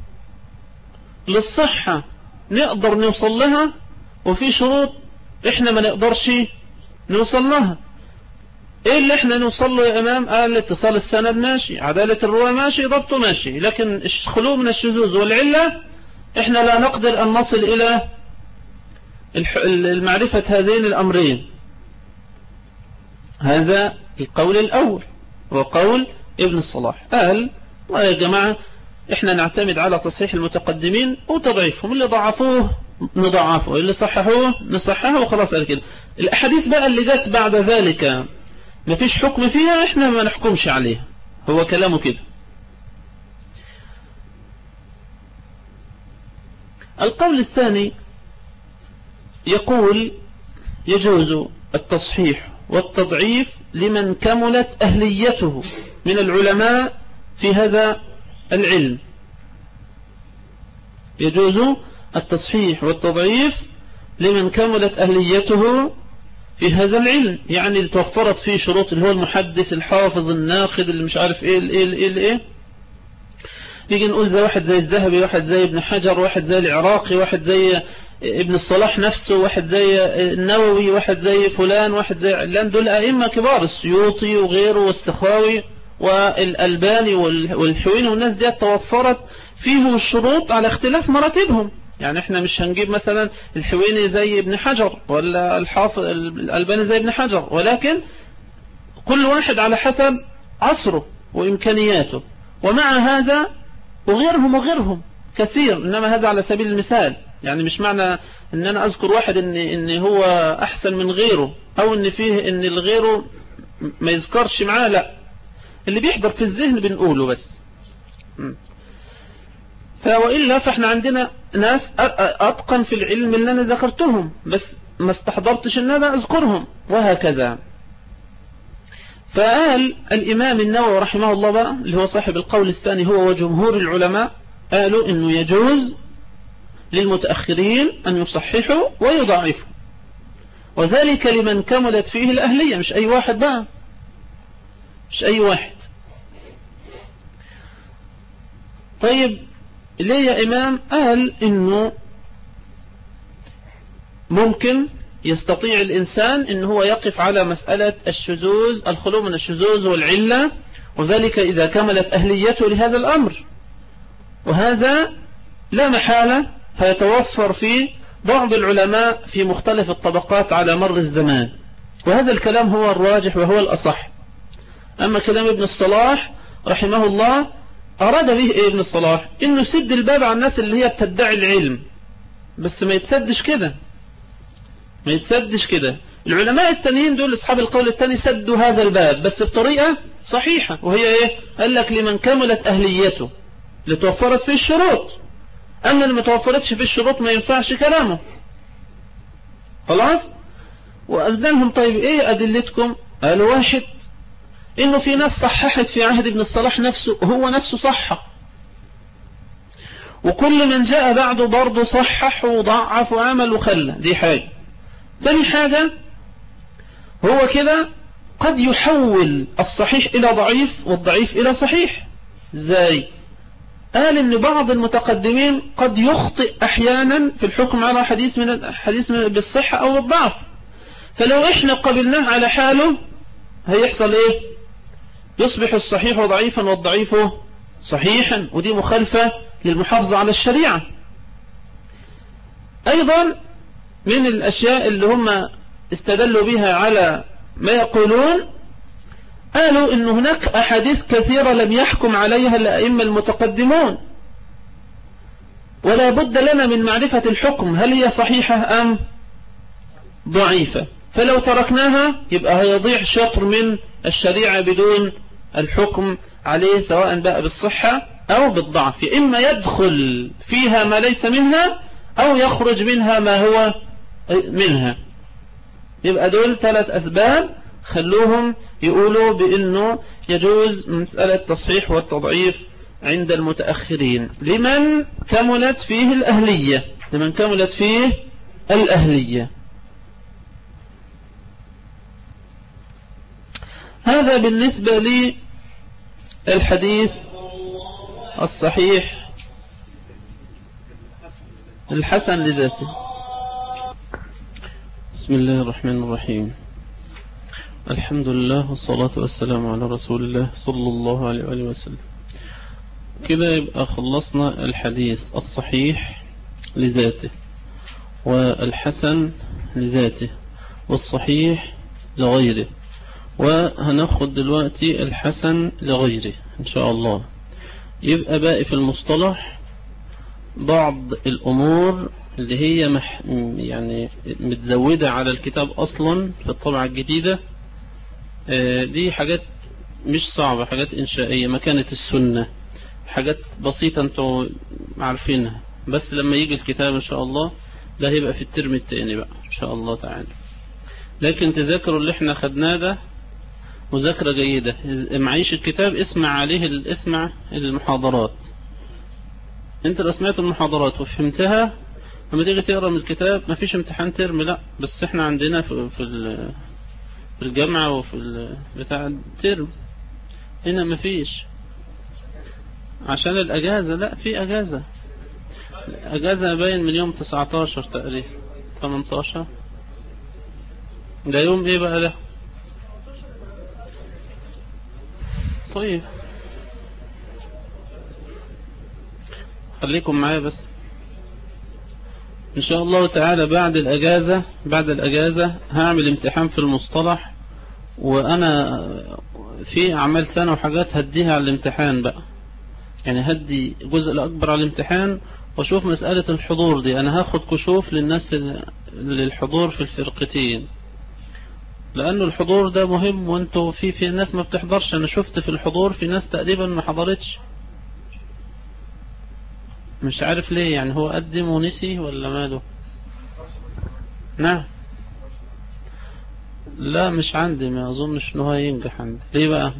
للصحة نقدر نوصل لها، وفي شروط إحنا ما نقدرش نوصل لها. إيه اللي إحنا نوصل له يا إمام؟ قال اتصال السند ماشي، عدالة الرواة ماشي، ضبطه ماشي، لكن خلو من الشذوذ والعلة إحنا لا نقدر أن نصل إلى المعرفة هذين الأمرين. هذا القول الأول وقول ابن الصلاح. قال والله يا جماعة احنا نعتمد على تصحيح المتقدمين وتضعيفهم، اللي ضعفوه نضعفه، اللي صححوه نصححه وخلاص على كده. الأحاديث بقى اللي جت بعد ذلك ما فيش حكم فيها، احنا ما نحكمش عليها، هو كلامه كده. القول الثاني يقول يجوز التصحيح والتضعيف لمن كملت أهليته من العلماء في هذا العلم. يجوز التصحيح والتضعيف لمن كملت أهليته في هذا العلم، يعني اللي توفرت فيه شروط، اللي هو المحدث الحافظ الناقد اللي مش عارف ايه الايه الايه الايه. نيجي نقول زي واحد زي الذهبي، واحد زي ابن حجر، واحد زي العراقي، واحد زي ابن الصلاح نفسه، واحد زي النووي، واحد زي فلان، واحد زي علان، دول أئمة كبار، السيوطي وغيره والسخاوي والألباني والحويني، والناس دي توفرت فيهم الشروط على اختلاف مراتبهم. يعني احنا مش هنجيب مثلا الحويني زي ابن حجر ولا الحافظ الألباني زي ابن حجر، ولكن كل واحد على حسب عصره وإمكانياته. ومع هذا وغيرهم وغيرهم كثير، إنما هذا على سبيل المثال، يعني مش معنى ان انا اذكر واحد ان ان هو احسن من غيره، او ان فيه ان الغيره ما يذكرش معاه، لا، اللي بيحضر في الذهن بنقوله بس. فوإلا فاحنا عندنا ناس اتقن في العلم اللي انا ذكرتهم، بس ما استحضرتش ان انا اذكرهم، وهكذا. فقال الامام النووي رحمه الله بقى، اللي هو صاحب القول الثاني هو وجمهور العلماء، قالوا انه يجوز للمتأخرين أن يصححوا ويضعفوا، وذلك لمن كملت فيه الأهلية، مش أي واحد بقى، مش أي واحد. طيب ليه يا إمام؟ قال إنه ممكن يستطيع الإنسان إن هو يقف على مسألة الشذوذ، الخلو من الشذوذ والعلة، وذلك إذا كملت أهليته لهذا الأمر، وهذا لا محالة هيتوفر فيه بعض العلماء في مختلف الطبقات على مر الزمان، وهذا الكلام هو الراجح وهو الأصح. أما كلام ابن الصلاح رحمه الله أراد به إيه ابن الصلاح؟ إنه يسد الباب على الناس اللي هي بتدعي العلم، بس ما يتسدش كده، ما يتسدش كده. العلماء التانيين دول أصحاب القول التاني سدوا هذا الباب بس بطريقة صحيحة، وهي إيه؟ قال لك لمن كملت أهليته، لتوفرت فيه الشروط. أما اللي ما توفرتش في الشروط ما ينفعش كلامه، خلاص. وقلنا لهم طيب ايه أدلتكم؟ قالوا واحد، انه في ناس صححت في عهد ابن الصلاح نفسه، هو نفسه صحح، وكل من جاء بعده برضه صحح وضعف وعمل وخلى، دي حاجة. تاني حاجة، هو كده قد يحول الصحيح إلى ضعيف والضعيف إلى صحيح. ازاي؟ قال ان بعض المتقدمين قد يخطئ احيانا في الحكم على حديث من الحديث بالصحة او الضعف، فلو احنا قبلناه على حاله هيحصل ايه؟ يصبح الصحيح ضعيفا والضعيف صحيحا، ودي مخالفة للمحافظة على الشريعة. ايضا من الاشياء اللي هم استدلوا بها على ما يقولون، قالوا ان هناك احاديث كثيرة لم يحكم عليها الائمة المتقدمون، ولا بد لنا من معرفة الحكم، هل هي صحيحة ام ضعيفة، فلو تركناها يبقى هيضيع شطر من الشريعة بدون الحكم عليه، سواء بقى بالصحة او بالضعف، اما يدخل فيها ما ليس منها او يخرج منها ما هو منها. يبقى دول ثلاث اسباب خلوهم يقولوا بأنه يجوز مسألة التصحيح والتضعيف عند المتأخرين لمن كملت فيه الأهلية، لمن كملت فيه الأهلية. هذا بالنسبة للحديث الصحيح الحسن لذاته. بسم الله الرحمن الرحيم، الحمد لله والصلاة والسلام على رسول الله صلى الله عليه وآله وسلم. كده يبقى خلصنا الحديث الصحيح لذاته، والحسن لذاته، والصحيح لغيره، وهناخد دلوقتي الحسن لغيره إن شاء الله. يبقى باقي في المصطلح بعض الأمور اللي هي مح يعني متزودة على الكتاب أصلا في الطبعة الجديدة. دي حاجات مش صعبة، حاجات إنشائية، مكانة السنة، حاجات بسيطة انتوا عارفينها. بس لما يجي الكتاب إن شاء الله ده هيبقى في الترم التاني بقى إن شاء الله تعالى. لكن تذاكروا اللي احنا خدناه ده مذاكرة جيدة. معيش الكتاب اسمع عليه، اسمع المحاضرات. انت لو سمعت المحاضرات وفهمتها لما تيجي تقرأ من الكتاب مفيش امتحان ترم، لا. بس احنا عندنا في في الجامعة وفي بتاع الترم، هنا مفيش عشان الأجازة. لا، في أجازة، أجازة باين من يوم تسعتاشر تقريبا تمنتاشر. ده يوم ايه بقى ده؟ طيب خليكم معايا بس. ان شاء الله تعالى بعد الاجازة بعد الاجازة هعمل امتحان في المصطلح، وانا في اعمال سنة وحاجات هديها على الامتحان بقى، يعني هدي جزء الاكبر على الامتحان. واشوف مسألة الحضور دي، انا هاخد كشوف للناس للحضور في الفرقتين، لانه الحضور ده مهم. وانتوا في في ناس ما بتحضرش، انا شفت في الحضور في ناس تقريبا ما حضرتش، مش عارف ليه. يعني هو قدم ونسي ولا ماله؟ نعم. لا مش عندي، ما اظنش انه هينجح عندي. ليه بقى؟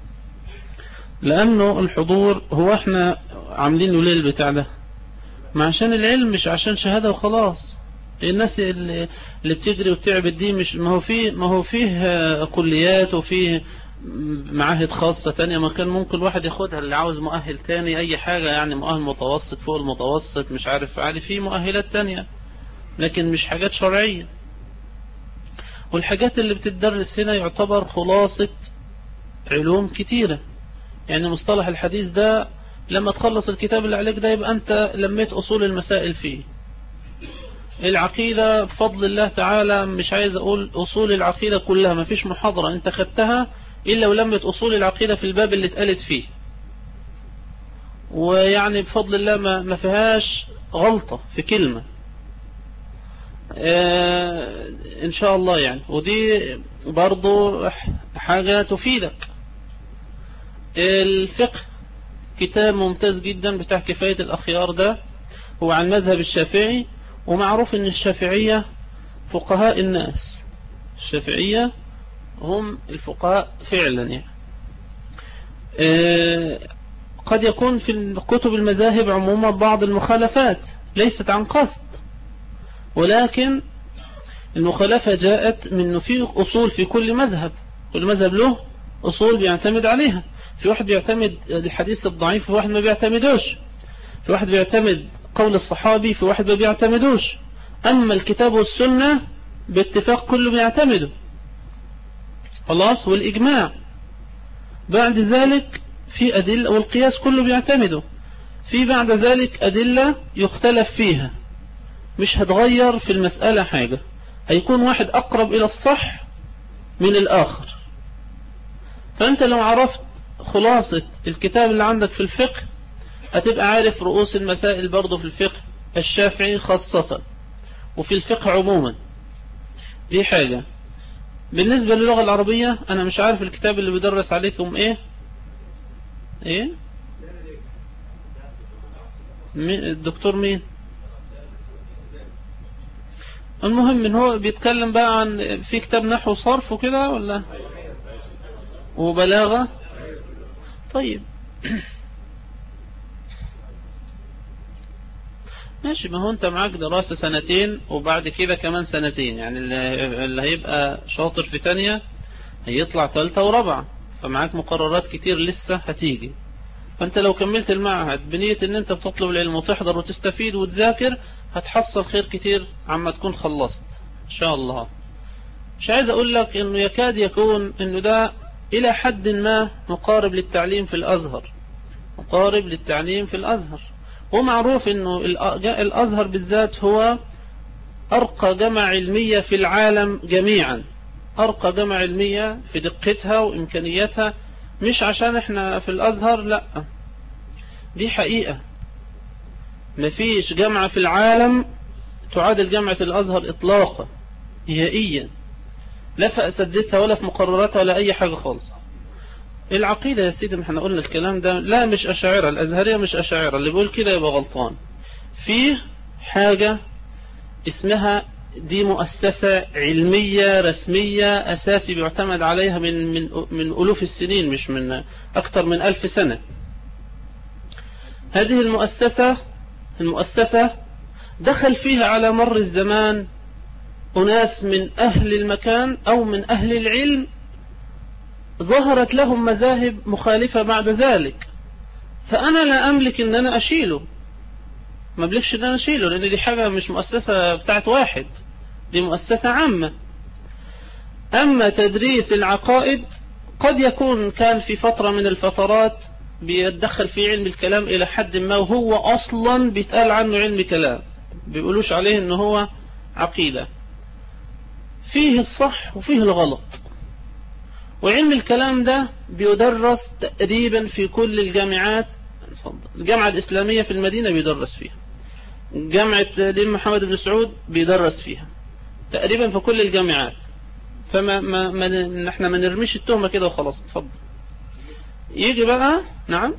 لانه الحضور هو احنا عاملينه ليه البتاع ده؟ ما عشان العلم، مش عشان شهادة وخلاص. الناس اللي, اللي بتجري وتعبد دي، مش ما هو فيه ما هو فيه كليات وفيه معاهد خاصة تانية، ما كان ممكن الواحد ياخدها. اللي عاوز مؤهل تاني اي حاجة، يعني مؤهل متوسط فوق المتوسط مش عارف عالي، فيه مؤهلات تانية، لكن مش حاجات شرعية. والحاجات اللي بتدرس هنا يعتبر خلاصة علوم كتيرة. يعني مصطلح الحديث ده لما تخلص الكتاب اللي عليك ده يبقى انت لميت اصول المسائل فيه. العقيدة بفضل الله تعالى، مش عايز اقول اصول العقيدة كلها، ما فيش محاضرة انت خدتها الا ولمت اصول العقيدة في الباب اللي اتقالت فيه. ويعني بفضل الله ما, ما فيهاش غلطة في كلمة اه ان شاء الله يعني. ودي برضو حاجة تفيدك. الفقه كتاب ممتاز جدا بتاع كفاية الأخيار، ده هو عن مذهب الشافعي، ومعروف ان الشافعية فقهاء الناس. الشافعية هم الفقهاء فعلا يعني. اه قد يكون في كتب المذاهب عموما بعض المخالفات ليست عن قصد، ولكن المخالفة جاءت من انه في أصول في كل مذهب، كل مذهب له أصول بيعتمد عليها. في واحد بيعتمد الحديث الضعيف، في واحد ما بيعتمدوش. في واحد بيعتمد قول الصحابي، في واحد ما بيعتمدوش. أما الكتاب والسنة باتفاق كله بيعتمدوا خلاص، والإجماع. بعد ذلك في أدلة، والقياس كله بيعتمدوا. في بعد ذلك أدلة يختلف فيها، مش هتغير في المسألة حاجة، هيكون واحد أقرب إلى الصح من الآخر. فأنت لو عرفت خلاصة الكتاب اللي عندك في الفقه هتبقى عارف رؤوس المسائل برضو في الفقه الشافعي خاصة وفي الفقه عموما. دي حاجة. بالنسبة للغة العربية أنا مش عارف الكتاب اللي بيدرس عليكم إيه إيه الدكتور مين؟ المهم إن هو بيتكلم بقى عن في كتاب نحو صرف وكده ولا وبلاغة. طيب ماشي. ما هو انت معاك دراسة سنتين وبعد كده كمان سنتين، يعني اللي هيبقى شاطر في تانية هيطلع ثالثة ورابعة، فمعاك مقررات كتير لسه هتيجي. فانت لو كملت المعهد بنية ان انت بتطلب العلم وتحضر وتستفيد وتذاكر هتحصل خير كتير عما تكون خلصت ان شاء الله. مش عايز اقول لك انه يكاد يكون انه ده الى حد ما مقارب للتعليم في الازهر، مقارب للتعليم في الازهر. ومعروف انه الازهر بالذات هو ارقى جامعة علمية في العالم جميعا، ارقى جامعة علمية في دقتها وامكانياتها. مش عشان احنا في الازهر، لا، دي حقيقة. مفيش جامعة في العالم تعادل جامعة الأزهر إطلاقا نهائيا، لا في أساتذتها ولا في مقرراتها ولا أي حاجة خالص. العقيدة يا سيدي، ما احنا قلنا الكلام ده، لا مش أشاعرة، الأزهرية مش أشاعرة، اللي بيقول كده يبقى غلطان. فيه حاجة اسمها دي مؤسسة علمية رسمية أساسي بيعتمد عليها من من من ألوف السنين، مش من أكثر من ألف سنة. هذه المؤسسة المؤسسة دخل فيها على مر الزمان أناس من أهل المكان أو من أهل العلم، ظهرت لهم مذاهب مخالفة بعد ذلك، فأنا لا أملك أن أنا أشيله، ما أملكش أن أنا أشيله، لأن دي حاجة مش مؤسسة بتاعت واحد، دي مؤسسة عامة. أما تدريس العقائد قد يكون كان في فترة من الفترات بيتدخل في علم الكلام إلى حد ما، وهو أصلا بيتقال عنه علم كلام، بيقولوش عليه أنه هو عقيدة، فيه الصح وفيه الغلط. وعلم الكلام ده بيدرس تقريبا في كل الجامعات. الجامعة الإسلامية في المدينة بيدرس فيها، جامعة الإمام محمد بن سعود بيدرس فيها، تقريبا في كل الجامعات. فما ما ما نحن ما نرميش التهمة كده وخلاص. اتفضل. يجي بقى. نعم.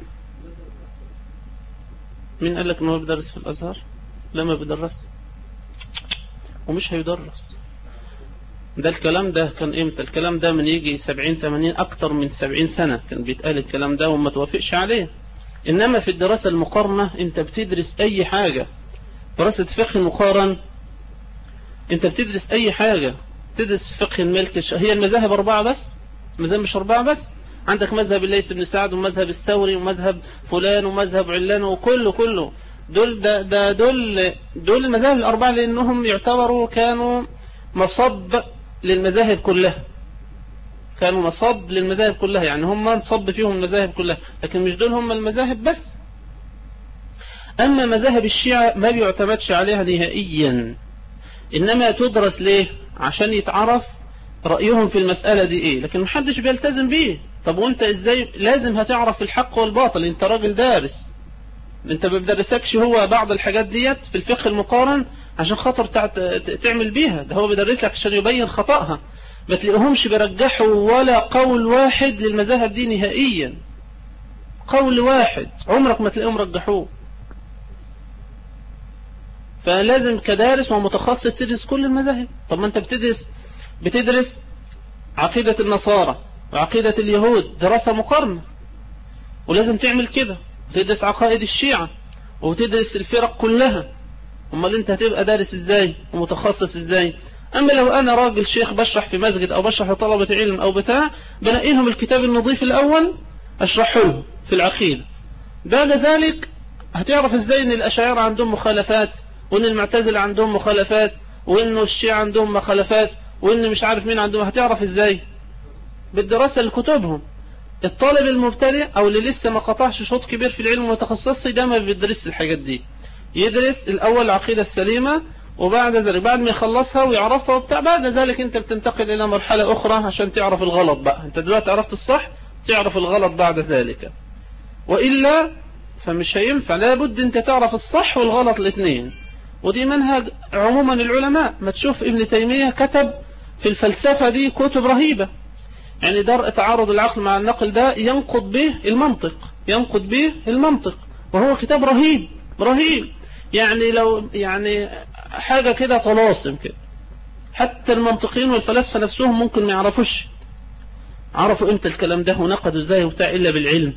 مين قال لك انه هو بيدرس في الازهر؟ لا ما بيدرس ومش هيدرس. ده الكلام ده كان امتى؟ الكلام ده من يجي سبعين ثمانين اكتر من سبعين سنة كان بيتقال الكلام ده وما توافقش عليه. انما في الدراسة المقارنة انت بتدرس اي حاجة، دراسة فقه مقارن انت بتدرس اي حاجة، تدرس فقه الملك. هي المذاهب اربعة بس، مذاهب مش اربعة بس، عندك مذهب الليث بن سعد ومذهب الثوري ومذهب فلان ومذهب علان وكله كله دول ده ده دول دول المذاهب الاربعة، لانهم يعتبروا كانوا مصب للمذاهب كلها، كانوا مصب للمذاهب كلها، يعني هم مصب فيهم المذاهب كلها، لكن مش دول هم المذاهب بس. اما مذاهب الشيعة ما بيعتمدش عليها نهائيا، انما تدرس ليه؟ عشان يتعرف رأيهم في المسألة دي ايه، لكن محدش بيلتزم بيه. طب وانت ازاي لازم هتعرف الحق والباطل؟ انت راجل دارس، انت ما بيدرسكش هو بعض الحاجات ديت في الفقه المقارن عشان خاطر تعمل بيها، ده هو بيدرس لك عشان يبين خطأها. ما تلاقيهمش بيرجحوا ولا قول واحد للمذاهب دي نهائيا، قول واحد عمرك ما تلاقيهم رجحوه. فلازم كدارس ومتخصص تدرس كل المذاهب. طب ما انت بتدرس بتدرس عقيدة النصارى وعقيدة اليهود دراسة مقارنة، ولازم تعمل كده. تدرس عقائد الشيعة وتدرس الفرق كلها. امال انت هتبقى دارس ازاي ومتخصص ازاي؟ اما لو انا راجل شيخ بشرح في مسجد او بشرح لطلبة علم او بتاع، بنقي لهم الكتاب النظيف الاول اشرحه لهم في العقيدة، بعد ذلك هتعرف ازاي ان الاشاعرة عندهم مخالفات، وان المعتزلة عندهم مخالفات، وان الشيعة عندهم مخالفات، وان مش عارف مين عندهم. هتعرف ازاي؟ بالدراسة لكتبهم. الطالب المبتدئ او اللي لسه ما قطعش شوط كبير في العلم المتخصصي ده ما بيدرس الحاجات دي، يدرس الاول العقيدة السليمة، وبعد ذلك بعد ما يخلصها ويعرفها وبتاع، بعد ذلك انت بتنتقل الى مرحلة اخرى عشان تعرف الغلط بقى. انت دلوقتي عرفت الصح، تعرف الغلط بعد ذلك، وإلا فمش هينفع. لابد انت تعرف الصح والغلط الاثنين، ودي منهج عموما العلماء. ما تشوف ابن تيمية كتب في الفلسفة دي كتب رهيبة، يعني درء تعارض العقل مع النقل ده ينقض به المنطق، ينقض به المنطق، وهو كتاب رهيب رهيب. يعني لو يعني حاجة كده طلاسم كده، حتى المنطقيين والفلاسفة نفسهم ممكن ما يعرفوش، عرفوا امتى الكلام ده ونقدوا ازاي وبتاع الا بالعلم،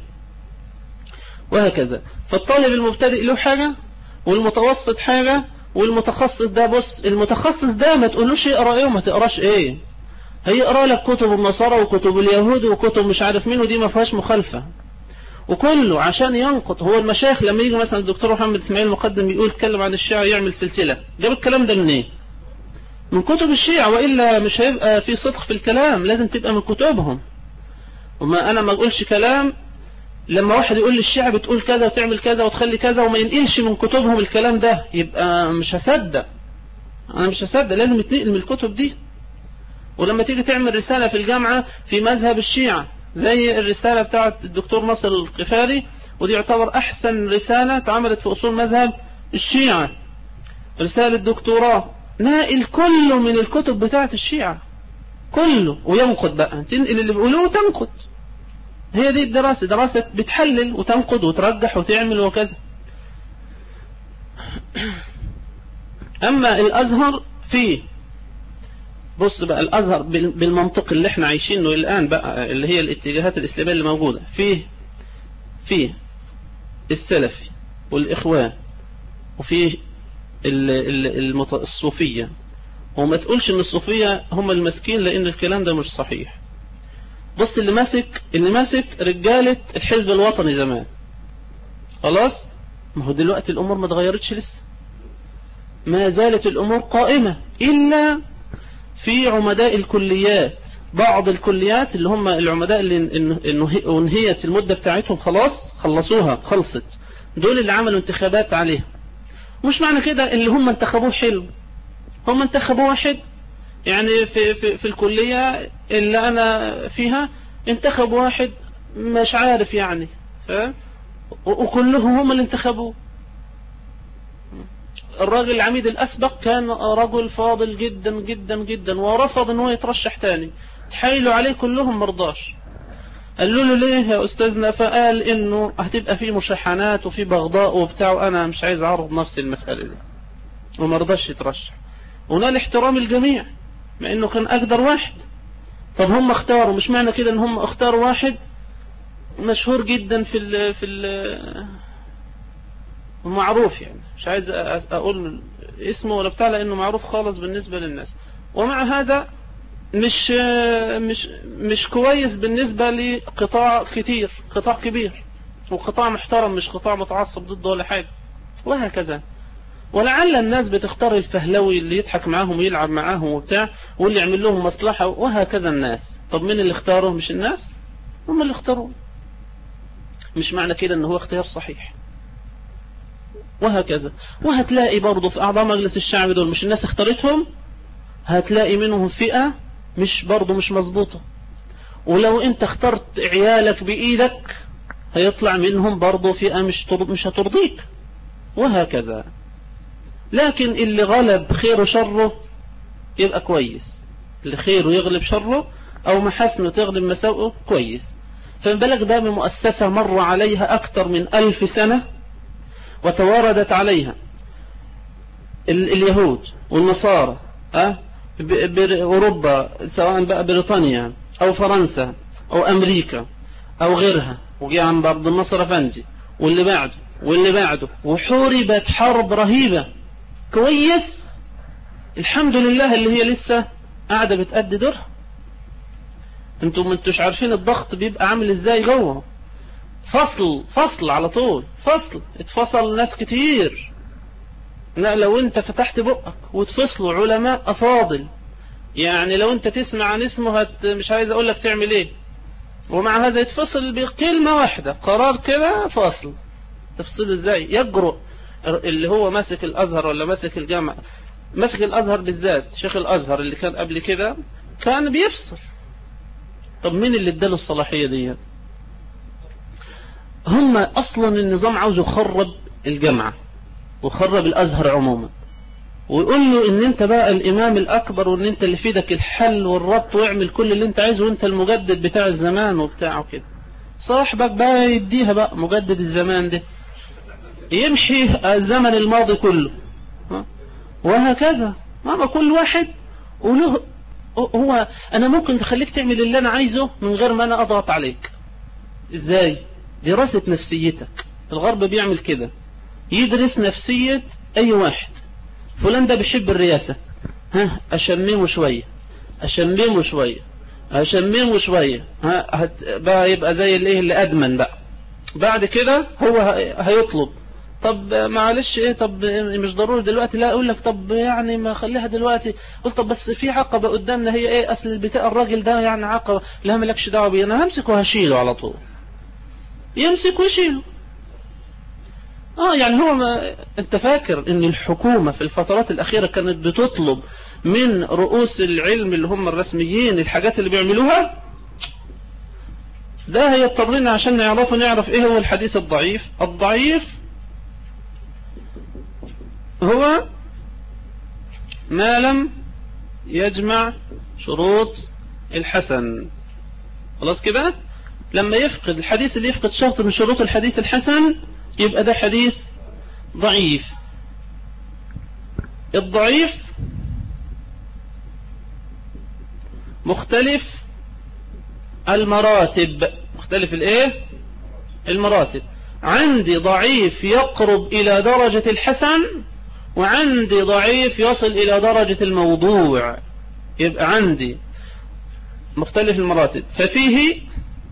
وهكذا. فالطالب المبتدئ له حاجة، والمتوسط حاجة، والمتخصص ده بص، المتخصص ده ما تقولوش اقرا ايه وما تقراش ايه، هيقرا لك كتب النصارى وكتب اليهود وكتب مش عارف مين، ودي ما فيهاش مخالفة، وكله عشان ينقض. هو المشايخ لما يجي مثلا الدكتور محمد اسماعيل المقدم يقول اتكلم عن الشيعة يعمل سلسلة، جاب الكلام ده منين؟ إيه؟ من كتب الشيعة، وإلا مش هيبقى في صدق في الكلام، لازم تبقى من كتبهم. وما أنا ما أقولش كلام لما واحد يقول لي الشيعة بتقول كذا وتعمل كذا وتخلي كذا وما ينقلش من كتبهم الكلام ده، يبقى مش هصدق، أنا مش هصدق، لازم يتنقل من الكتب دي. ولما تيجي تعمل رسالة في الجامعة في مذهب الشيعة زي الرسالة بتاعت الدكتور ناصر القفاري ودي يعتبر أحسن رسالة اتعملت في أصول مذهب الشيعة، رسالة دكتوراه، نائل كله من الكتب بتاعة الشيعة كله، وينقد بقى، تنقل اللي بيقولوه وتنقد. هي دي الدراسة، دراسة بتحلل وتنقد وترجح وتعمل وكذا. أما الأزهر فيه، بص بقى الأزهر بالمنطق اللي احنا عايشينه الآن بقى، اللي هي الاتجاهات الإسلامية اللي موجودة فيه، فيه السلفي والإخوان، وفيه الصوفية. وما تقولش ان الصوفية هم المسكين، لان الكلام ده مش صحيح. بص اللي ماسك اللي ماسك رجالة الحزب الوطني زمان، خلاص، ما هو دلوقتي الامور ما اتغيرتش لسه، ما زالت الامور قائمة، الا في عمداء الكليات، بعض الكليات اللي هم العمداء اللي انهيت المدة بتاعتهم، خلاص خلصوها خلصت، دول اللي عملوا انتخابات عليها. مش معنى كده اللي هم انتخبوه حلو، هم انتخبوا واحد، يعني في, في, في الكلية اللي أنا فيها انتخبوا واحد مش عارف يعني، وكلهم هم اللي انتخبوه. الراجل العميد الأسبق كان رجل فاضل جدا جدا جدا، ورفض أنه يترشح تاني، تحايلوا عليه كلهم مرضاش، قالوا له ليه يا أستاذنا؟ فقال إنه هتبقى فيه مشاحنات وفي بغضاء وبتاع، وأنا مش عايز أعرض نفسي المسألة دي، ومرضاش يترشح. ونال احترام الجميع مع انه كان اقدر واحد. طب هم اختاروا، مش معنى كده ان هم اختاروا واحد مشهور جدا في ال في ال معروف، يعني مش عايز اقول اسمه ولا بتاع، لانه معروف خالص بالنسبة للناس، ومع هذا مش مش مش كويس بالنسبة لقطاع كتير، قطاع كبير وقطاع محترم، مش قطاع متعصب ضده ولا حاجة، وهكذا. ولعل الناس بتختار الفهلوي اللي يضحك معاهم ويلعب معاهم وبتاع، واللي يعمل لهم مصلحة، وهكذا الناس. طب مين اللي اختاره؟ مش الناس، هم اللي اختاروه. مش معنى كده ان هو اختيار صحيح، وهكذا. وهتلاقي برضه في اعضاء مجلس الشعب دول مش الناس اختارتهم، هتلاقي منهم فئة مش برضه مش مظبوطة، ولو انت اخترت عيالك بايدك هيطلع منهم برضه فئة مش مش هترضيك، وهكذا. لكن اللي غلب خيره شره يبقى كويس، اللي خيره يغلب شره او محاسنه تغلب مساوئه كويس. فبالك ده بمؤسسة مر عليها اكتر من الف سنة، وتواردت عليها ال اليهود والنصارى، أه؟ اوروبا، سواء بقى بريطانيا او فرنسا او امريكا او غيرها، وجي عن عبد الناصر افندي واللي بعده واللي بعده، وحوربت حرب رهيبة كويس. الحمد لله اللي هي لسه قاعدة بتأدي دورها. انتم ما انتوش عارفين الضغط بيبقى عامل ازاي جوه، فصل فصل على طول، فصل اتفصل ناس كتير. لا لو انت فتحت بقك وتفصلوا علماء افاضل، يعني لو انت تسمع عن اسمه هت مش عايز اقول لك تعمل ايه، ومع هذا يتفصل بكلمة واحدة، قرار كده فصل. تفصل ازاي؟ يجرؤ اللي هو ماسك الازهر ولا ماسك الجامعة، ماسك الازهر بالذات، شيخ الازهر اللي كان قبل كده كان بيفصل. طب مين اللي اداله الصلاحية دي؟ هم اصلا النظام عاوز يخرب الجامعة وخرب الازهر عموما، ويقول له ان انت بقى الامام الاكبر، وان انت اللي في ايدك الحل والربط، واعمل كل اللي انت عايزه، وانت المجدد بتاع الزمان وبتاعه كده. صاحبك بقى يديها بقى مجدد الزمان ده، يمشي الزمن الماضي كله، وهكذا. ما كل واحد وله هو. انا ممكن تخليك تعمل اللي انا عايزه من غير ما انا اضغط عليك. ازاي؟ دراسة نفسيتك. الغرب بيعمل كده، يدرس نفسية اي واحد. فلان ده بيحب الرئاسة، ها اشممه شوية اشممه شوية اشممه شوية، ها بقى يبقى زي الايه اللي ادمن بقى. بعد كده هو هيطلب، طب معلش ايه، طب مش ضروري دلوقتي، لا اقول لك طب يعني ما خليها دلوقتي. قلت طب بس في عقبة قدامنا، هي ايه؟ اصل بتاع الراجل ده يعني عقبة، لا مالكش دعوه بيه، انا همسك وهشيله على طول. يمسك ويشيله. اه يعني هو ما انت فاكر ان الحكومة في الفترات الاخيرة كانت بتطلب من رؤوس العلم اللي هم الرسميين الحاجات اللي بيعملوها؟ ده هيضطرنا عشان نعرفه نعرف ايه هو الحديث الضعيف. الضعيف هو ما لم يجمع شروط الحسن. خلاص كده، لما يفقد الحديث اللي يفقد شرط من شروط الحديث الحسن يبقى ده حديث ضعيف. الضعيف مختلف المراتب، مختلف الايه المراتب. عندي ضعيف يقرب الى درجة الحسن، وعندي ضعيف يصل الى درجة الموضوع. يبقى عندي مختلف المراتب. ففيه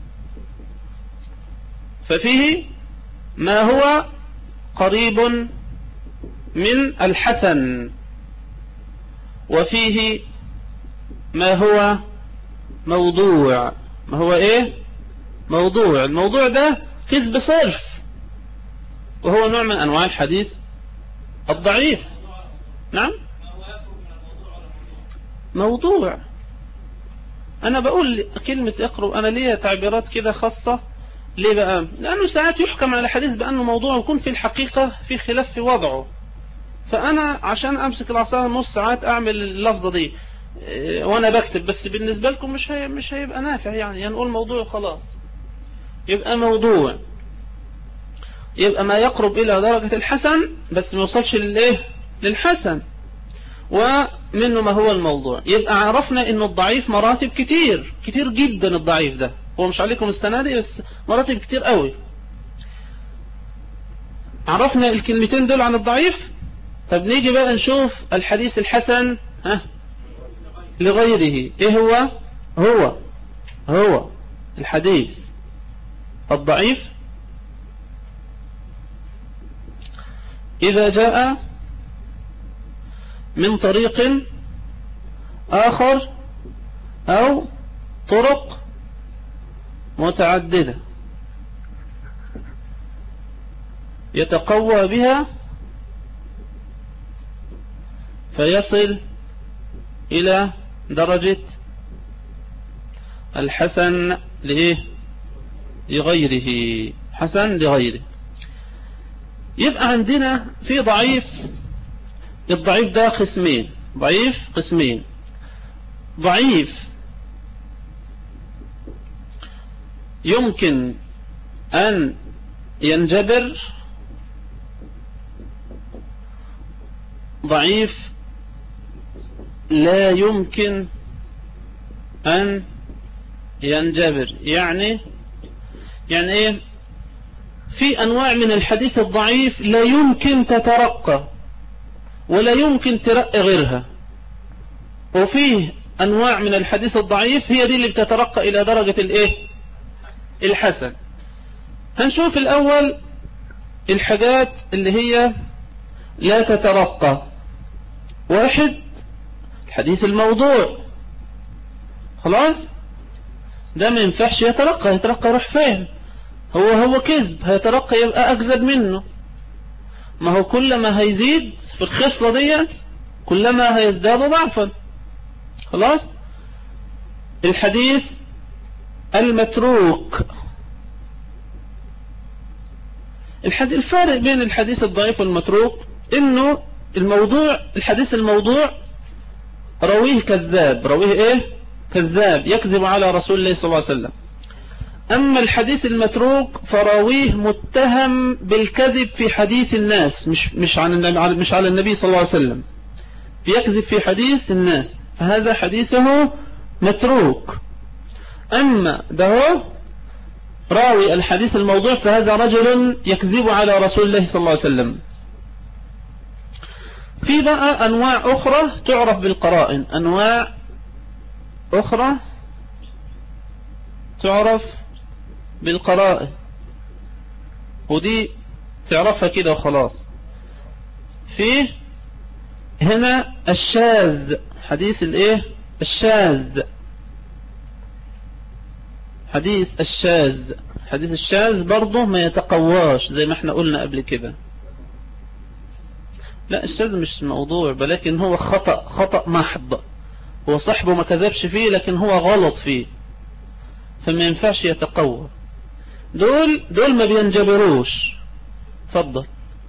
ففيه ما هو قريب من الحسن، وفيه ما هو موضوع. ما هو ايه موضوع؟ الموضوع ده كذب صرف، وهو نوع من انواع الحديث الضعيف. نعم، موضوع. انا بقول كلمة اقرب، انا ليا تعبيرات كده خاصة. ليه بقى؟ لانه ساعات يحكم على حديث بانه موضوع ويكون في الحقيقة في خلاف في وضعه. فانا عشان امسك العصا نص ساعات اعمل اللفظة دي وانا بكتب، بس بالنسبة لكم مش هي مش هيبقى نافع. يعني نقول موضوع خلاص. يبقى موضوع يبقى ما يقرب الى درجة الحسن بس ما يوصلش للايه للحسن، ومنه ما هو الموضوع. يبقى عرفنا انه الضعيف مراتب كتير كتير جدا. الضعيف ده هو مش عليكم السنة دي بس مراتب كتير قوي. عرفنا الكلمتين دول عن الضعيف. طب نيجي بقى نشوف الحديث الحسن ها لغيره. ايه هو هو هو الحديث الضعيف إذا جاء من طريق آخر أو طرق متعددة يتقوى بها فيصل إلى درجة الحسن لإيه لغيره. حسن لغيره. يبقى عندنا في ضعيف. الضعيف ده قسمين. ضعيف قسمين. ضعيف يمكن أن ينجبر، ضعيف لا يمكن أن ينجبر. يعني يعني ايه؟ في انواع من الحديث الضعيف لا يمكن تترقى ولا يمكن ترقى غيرها، وفيه انواع من الحديث الضعيف هي دي اللي بتترقى الى درجة الايه الحسن. هنشوف الاول الحاجات اللي هي لا تترقى. واحد، الحديث الموضوع. خلاص، ده ما ينفعش يترقى. يترقى يروح فين؟ هو هو كذب، هيترقى يبقى أكذب منه. ما هو كلما هيزيد في الخصلة ديت كلما هيزداد ضعفا. خلاص. الحديث المتروك. الحديث الفارق بين الحديث الضعيف والمتروك انه الموضوع الحديث الموضوع رويه كذاب. رويه ايه كذاب، يكذب على رسول الله صلى الله عليه وسلم. أما الحديث المتروك فراويه متهم بالكذب في حديث الناس، مش مش عن النبي، مش على النبي صلى الله عليه وسلم، بيكذب في حديث الناس، فهذا حديثه متروك. أما ده راوي الحديث الموضوع فهذا رجل يكذب على رسول الله صلى الله عليه وسلم. في بقى أنواع أخرى تعرف بالقرائن. أنواع أخرى تعرف بالقرائن، ودي تعرفها كده وخلاص. فيه هنا الشاذ. حديث الايه الشاذ. حديث الشاذ. حديث الشاذ برضه ما يتقواش زي ما احنا قلنا قبل كده. لا، الشاذ مش موضوع، ولكن هو خطأ خطأ محض. هو صاحبه ما كذبش فيه لكن هو غلط فيه. فما ينفعش يتقوى. دول دول ما بينجبروش. اتفضل.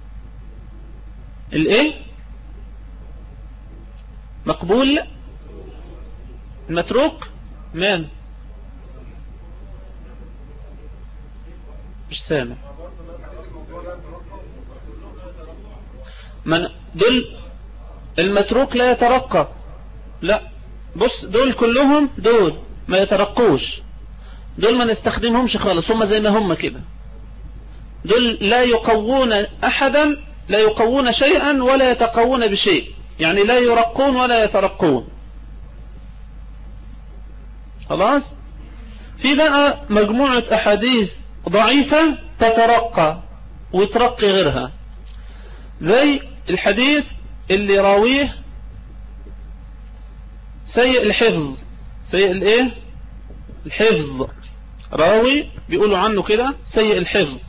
الايه؟ مقبول. المتروك مان مش سامع. من دول المتروك لا يترقى. لا بص، دول كلهم دول ما يترقوش، دول ما نستخدمهمش خالص، هم زي ما هم كده. دول لا يقوون احدا، لا يقوون شيئا ولا يتقوون بشيء، يعني لا يرقون ولا يترقون. خلاص. في بقى مجموعة احاديث ضعيفة تترقى وترقي غيرها، زي الحديث اللي راويه سيء الحفظ. سيء الايه؟ الحفظ. راوي بيقولوا عنه كده سيء الحفظ.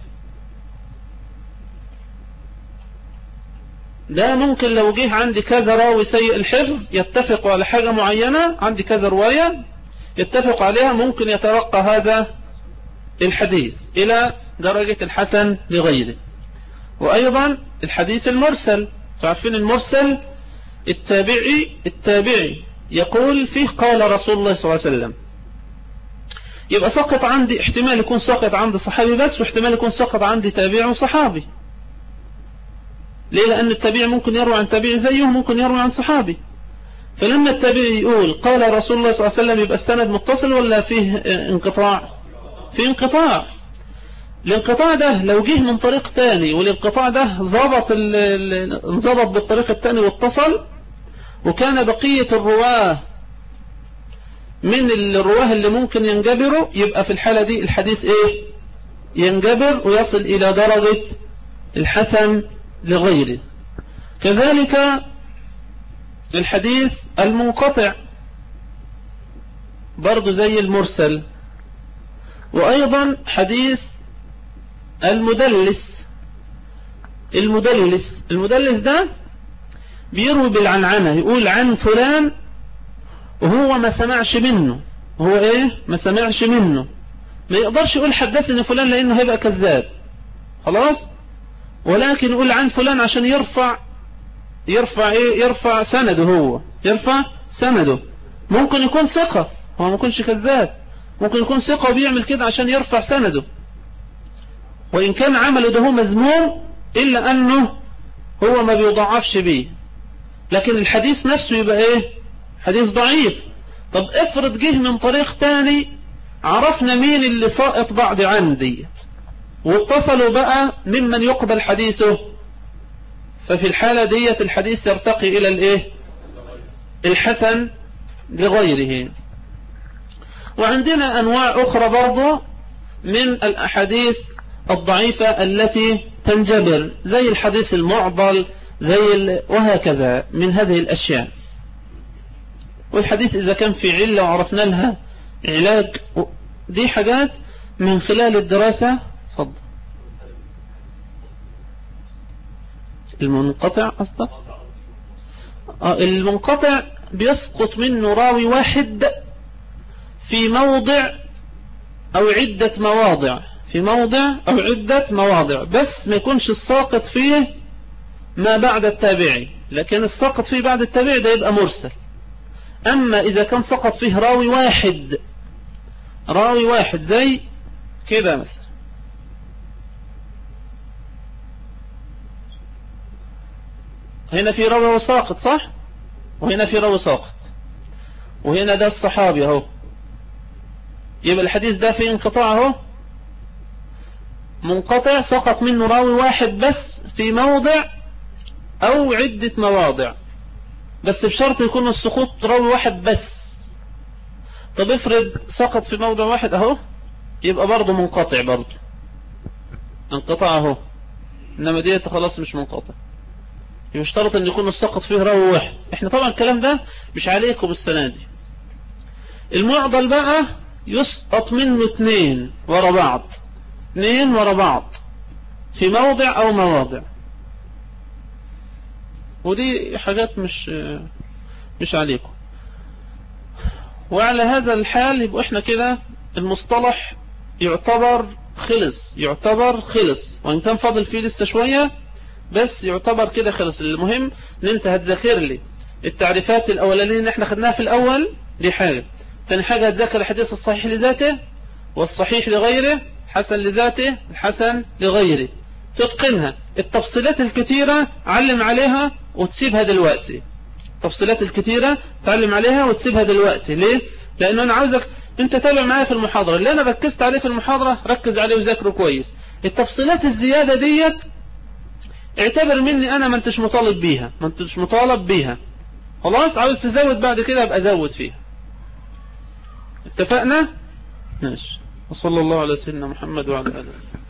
ده ممكن لو جه عندي كذا راوي سيء الحفظ يتفقوا على حاجة معينة، عندي كذا رواية يتفق عليها، ممكن يترقى هذا الحديث إلى درجة الحسن لغيره. وأيضا الحديث المرسل، تعرفين المرسل؟ التابعي التابعي يقول فيه قال رسول الله صلى الله عليه وسلم، يبقى سقط عندي، احتمال يكون سقط عند صحابي بس، واحتمال يكون سقط عندي تابعي وصحابي. ليه؟ لأن التابعي ممكن يروي عن تابعي زيه، ممكن يروي عن صحابي. فلما التابعي يقول قال رسول الله صلى الله عليه وسلم، يبقى السند متصل ولا فيه انقطاع؟ فيه انقطاع. الانقطاع ده لو جه من طريق تاني والانقطاع ده ضبط انضبط بالطريق التاني واتصل، وكان بقية الرواه من الرواه اللي ممكن ينجبروا، يبقى في الحالة دي الحديث ايه؟ ينجبر ويصل الى درجة الحسن لغيره. كذلك الحديث المنقطع برضو زي المرسل. وأيضا حديث المدلس. المدلس المدلس ده بيروي بالعنعنة، يقول عن فلان وهو ما سمعش منه. هو ايه؟ ما سمعش منه. ما يقدرش يقول حدثني فلان لانه هيبقى كذاب، خلاص. ولكن يقول عن فلان عشان يرفع يرفع ايه؟ يرفع سنده، هو يرفع سنده. ممكن يكون ثقة، هو ما يكونش كذاب، ممكن يكون ثقة وبيعمل كده عشان يرفع سنده، وإن كان عمله ده هو مذموم إلا أنه هو ما بيضعفش بيه، لكن الحديث نفسه يبقى إيه؟ حديث ضعيف. طب افرض جه من طريق تاني عرفنا مين اللي ساقط بعض عندي، واتصلوا بقى ممن يقبل حديثه، ففي الحالة ديت الحديث يرتقي إلى الإيه؟ الحسن لغيره. وعندنا أنواع أخرى برضو من الأحاديث الضعيفة التي تنجبر، زي الحديث المعضل، زي ال... وهكذا من هذه الأشياء. والحديث إذا كان في علة وعرفنا لها علاج، دي حاجات من خلال الدراسة. تفضل. المنقطع أصلا آه المنقطع بيسقط منه راوي واحد في موضع أو عدة مواضع، في موضع أو عدة مواضع، بس ما يكونش الساقط فيه ما بعد التابعي، لكن الساقط فيه بعد التابعي ده يبقى مرسل. أما إذا كان سقط فيه راوي واحد، راوي واحد زي كده مثلا، هنا في راوي ساقط صح، وهنا في راوي ساقط، وهنا ده الصحابي اهو، يبقى الحديث ده فيه انقطاع اهو، منقطع سقط منه راوي واحد بس في موضع او عدة مواضع، بس بشرط يكون السقوط راوي واحد بس. طب افرض سقط في موضع واحد اهو، يبقى برضه منقطع، برضه انقطاع اهو، انما ديت خلاص مش منقطع، يشترط ان يكون السقط فيه راوي واحد. احنا طبعا الكلام ده مش عليكم السنة دي. المعضل بقى يسقط منه اثنين ورا بعض، اثنين ورا بعض في موضع او مواضع، ودي حاجات مش مش عليكم. وعلى هذا الحال يبقى احنا كده المصطلح يعتبر خلص، يعتبر خلص، وإن كان فاضل فيه لسه شوية بس يعتبر كده خلص. المهم ان انت هتذاكر لي التعريفات الاولانية اللي احنا خدناها في الاول، دي حاجة. ثاني حاجة هتذاكر الحديث الصحيح لذاته والصحيح لغيره، حسن لذاته الحسن لغيره، تتقنها. التفصيلات الكتيرة علم عليها وتسيبها دلوقتي، التفصيلات الكتيرة تعلم عليها وتسيبها دلوقتي. ليه؟ لأن أنا عاوزك أنت تابع معايا في المحاضرة، اللي أنا ركزت عليه في المحاضرة ركز عليه وذاكره كويس. التفصيلات الزيادة ديت اعتبر مني أنا ما انتش مطالب بيها، ما انتش مطالب بيها. خلاص، عاوز تزود بعد كده أبقى أزود فيها. اتفقنا؟ ماشي. وصلى الله على سيدنا محمد وعلى آله.